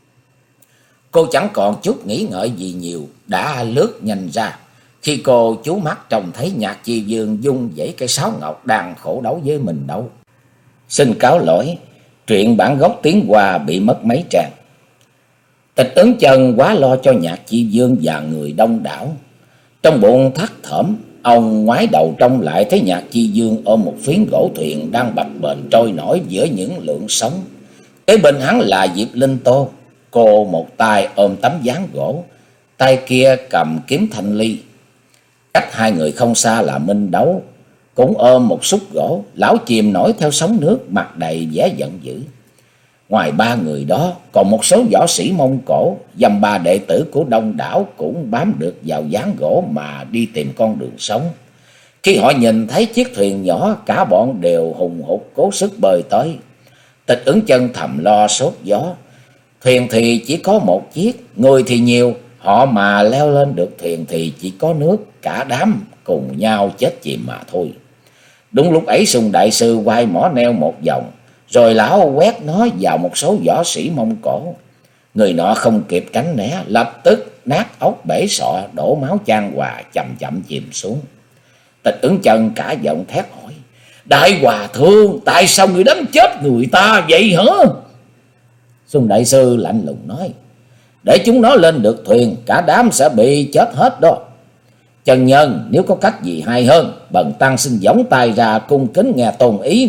Cô chẳng còn chút nghĩ ngợi gì nhiều, đã lướt nhanh ra. Khi cô chú mắt trông thấy Nhạc Chi Dương dung dãy cây sáo ngọc đang khổ đấu với Minh Đấu. Xin cáo lỗi, truyện bản gốc tiếng Hoa bị mất mấy trang. Tịch Ứng Chân quá lo cho Nhạc Chi Dương và người Đông Đảo. Trong bụng thắt thỏm, ông ngoái đầu trông lại thấy Nhạc Chi Dương ôm một phiến gỗ thuyền đang bập bềnh trôi nổi giữa những lượng sóng. Kế bên hắn là Diệp Linh Tô, cô một tay ôm tấm ván gỗ, tay kia cầm kiếm thanh ly. Cách hai người không xa là Minh Đấu, cũng ôm một xúc gỗ, lão chìm nổi theo sóng nước, mặt đầy vẻ giận dữ. Ngoài ba người đó, còn một số võ sĩ Mông Cổ, dăm ba đệ tử của Đông Đảo cũng bám được vào ván gỗ mà đi tìm con đường sống. Khi họ nhìn thấy chiếc thuyền nhỏ, cả bọn đều hùng hục cố sức bơi tới. Tịch Ứng Chân thầm lo sốt gió. Thuyền thì chỉ có một chiếc, người thì nhiều, họ mà leo lên được thuyền thì chỉ có nước, cả đám cùng nhau chết chìm mà thôi. Đúng lúc ấy Sùng đại sư quay mỏ neo một vòng, rồi lão quét nó vào một số võ sĩ Mông Cổ. Người nọ không kịp tránh né, lập tức nát óc bể sọ, đổ máu chan hòa, chậm chậm chìm xuống. Tịch Ứng Chân cả giọng thét hỏi: Đại hòa thượng, tại sao người đánh chết người ta vậy hả? Sùng đại sư lạnh lùng nói: Để chúng nó lên được thuyền, cả đám sẽ bị chết hết đó. Chân nhân, nếu có cách gì hay hơn, bần tăng xin gióng tay ra cung kính nghe tôn ý.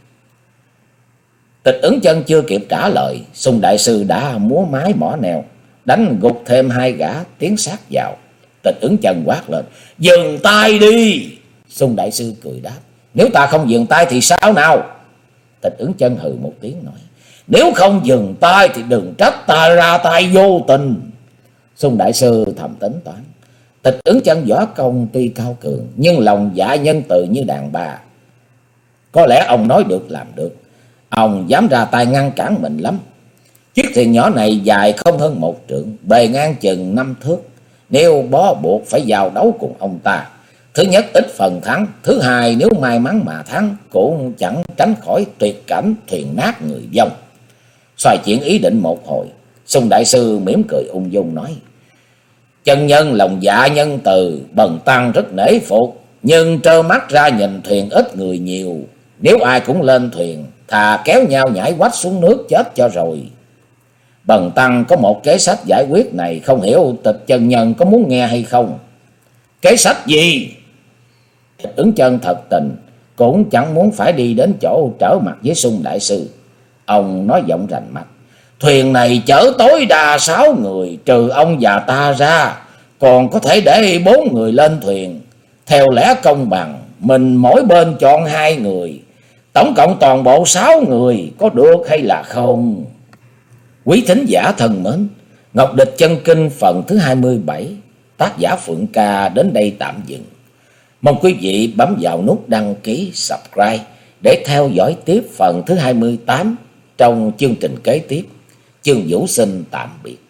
Tịch Ứng Chân chưa kịp trả lời, Sùng đại sư đã múa mái mỏ neo, đánh gục thêm hai gã tiến sát vào. Tịch Ứng Chân quát lên: Dừng tay đi! Sùng đại sư cười đáp: Nếu ta không dừng tay thì sao nào? Tịch Ứng Chân hừ một tiếng nói: Nếu không dừng tay thì đừng trách ta ra tay vô tình. Sùng đại sư thầm tính toán, Tịch Ứng Chân võ công tuy cao cường, nhưng lòng dạ nhân từ như đàn bà. Có lẽ ông nói được làm được, ông dám ra tay ngăn cản mình lắm. Chiếc thuyền nhỏ này dài không hơn một trượng, bề ngang chừng năm thước. Nếu bó buộc phải vào đấu cùng ông ta, thứ nhất ít phần thắng, thứ hai nếu may mắn mà thắng cũng chẳng tránh khỏi tuyệt cảnh thuyền nát người vong. Xoay chuyển ý định một hồi, Sùng đại sư mỉm cười ung dung nói: Chân nhân lòng dạ nhân từ, bần tăng rất nể phục, nhưng trơ mắt ra nhìn thuyền ít người nhiều, nếu ai cũng lên thuyền, thà kéo nhau nhảy quách xuống nước chết cho rồi. Bần tăng có một kế sách giải quyết này, không hiểu Tịch chân nhân có muốn nghe hay không? Kế sách gì? Ứng Chân thật tình cũng chẳng muốn phải đi đến chỗ trở mặt với Sung đại sư. Ông nói giọng rành mạch: thuyền này chở tối đa sáu người, trừ ông và ta ra, còn có thể để bốn người lên thuyền. Theo lẽ công bằng, mình mỗi bên chọn hai người, tổng cộng toàn bộ sáu người, có được hay là không? Quý thính giả thân mến, Ngọc Địch Chân Kinh phần thứ hai mươi bảy, tác giả Phượng Ca đến đây tạm dừng. Mong quý vị bấm vào nút đăng ký, subscribe để theo dõi tiếp phần thứ hai mươi tám trong chương trình kế tiếp. Chương Vũ xin tạm biệt.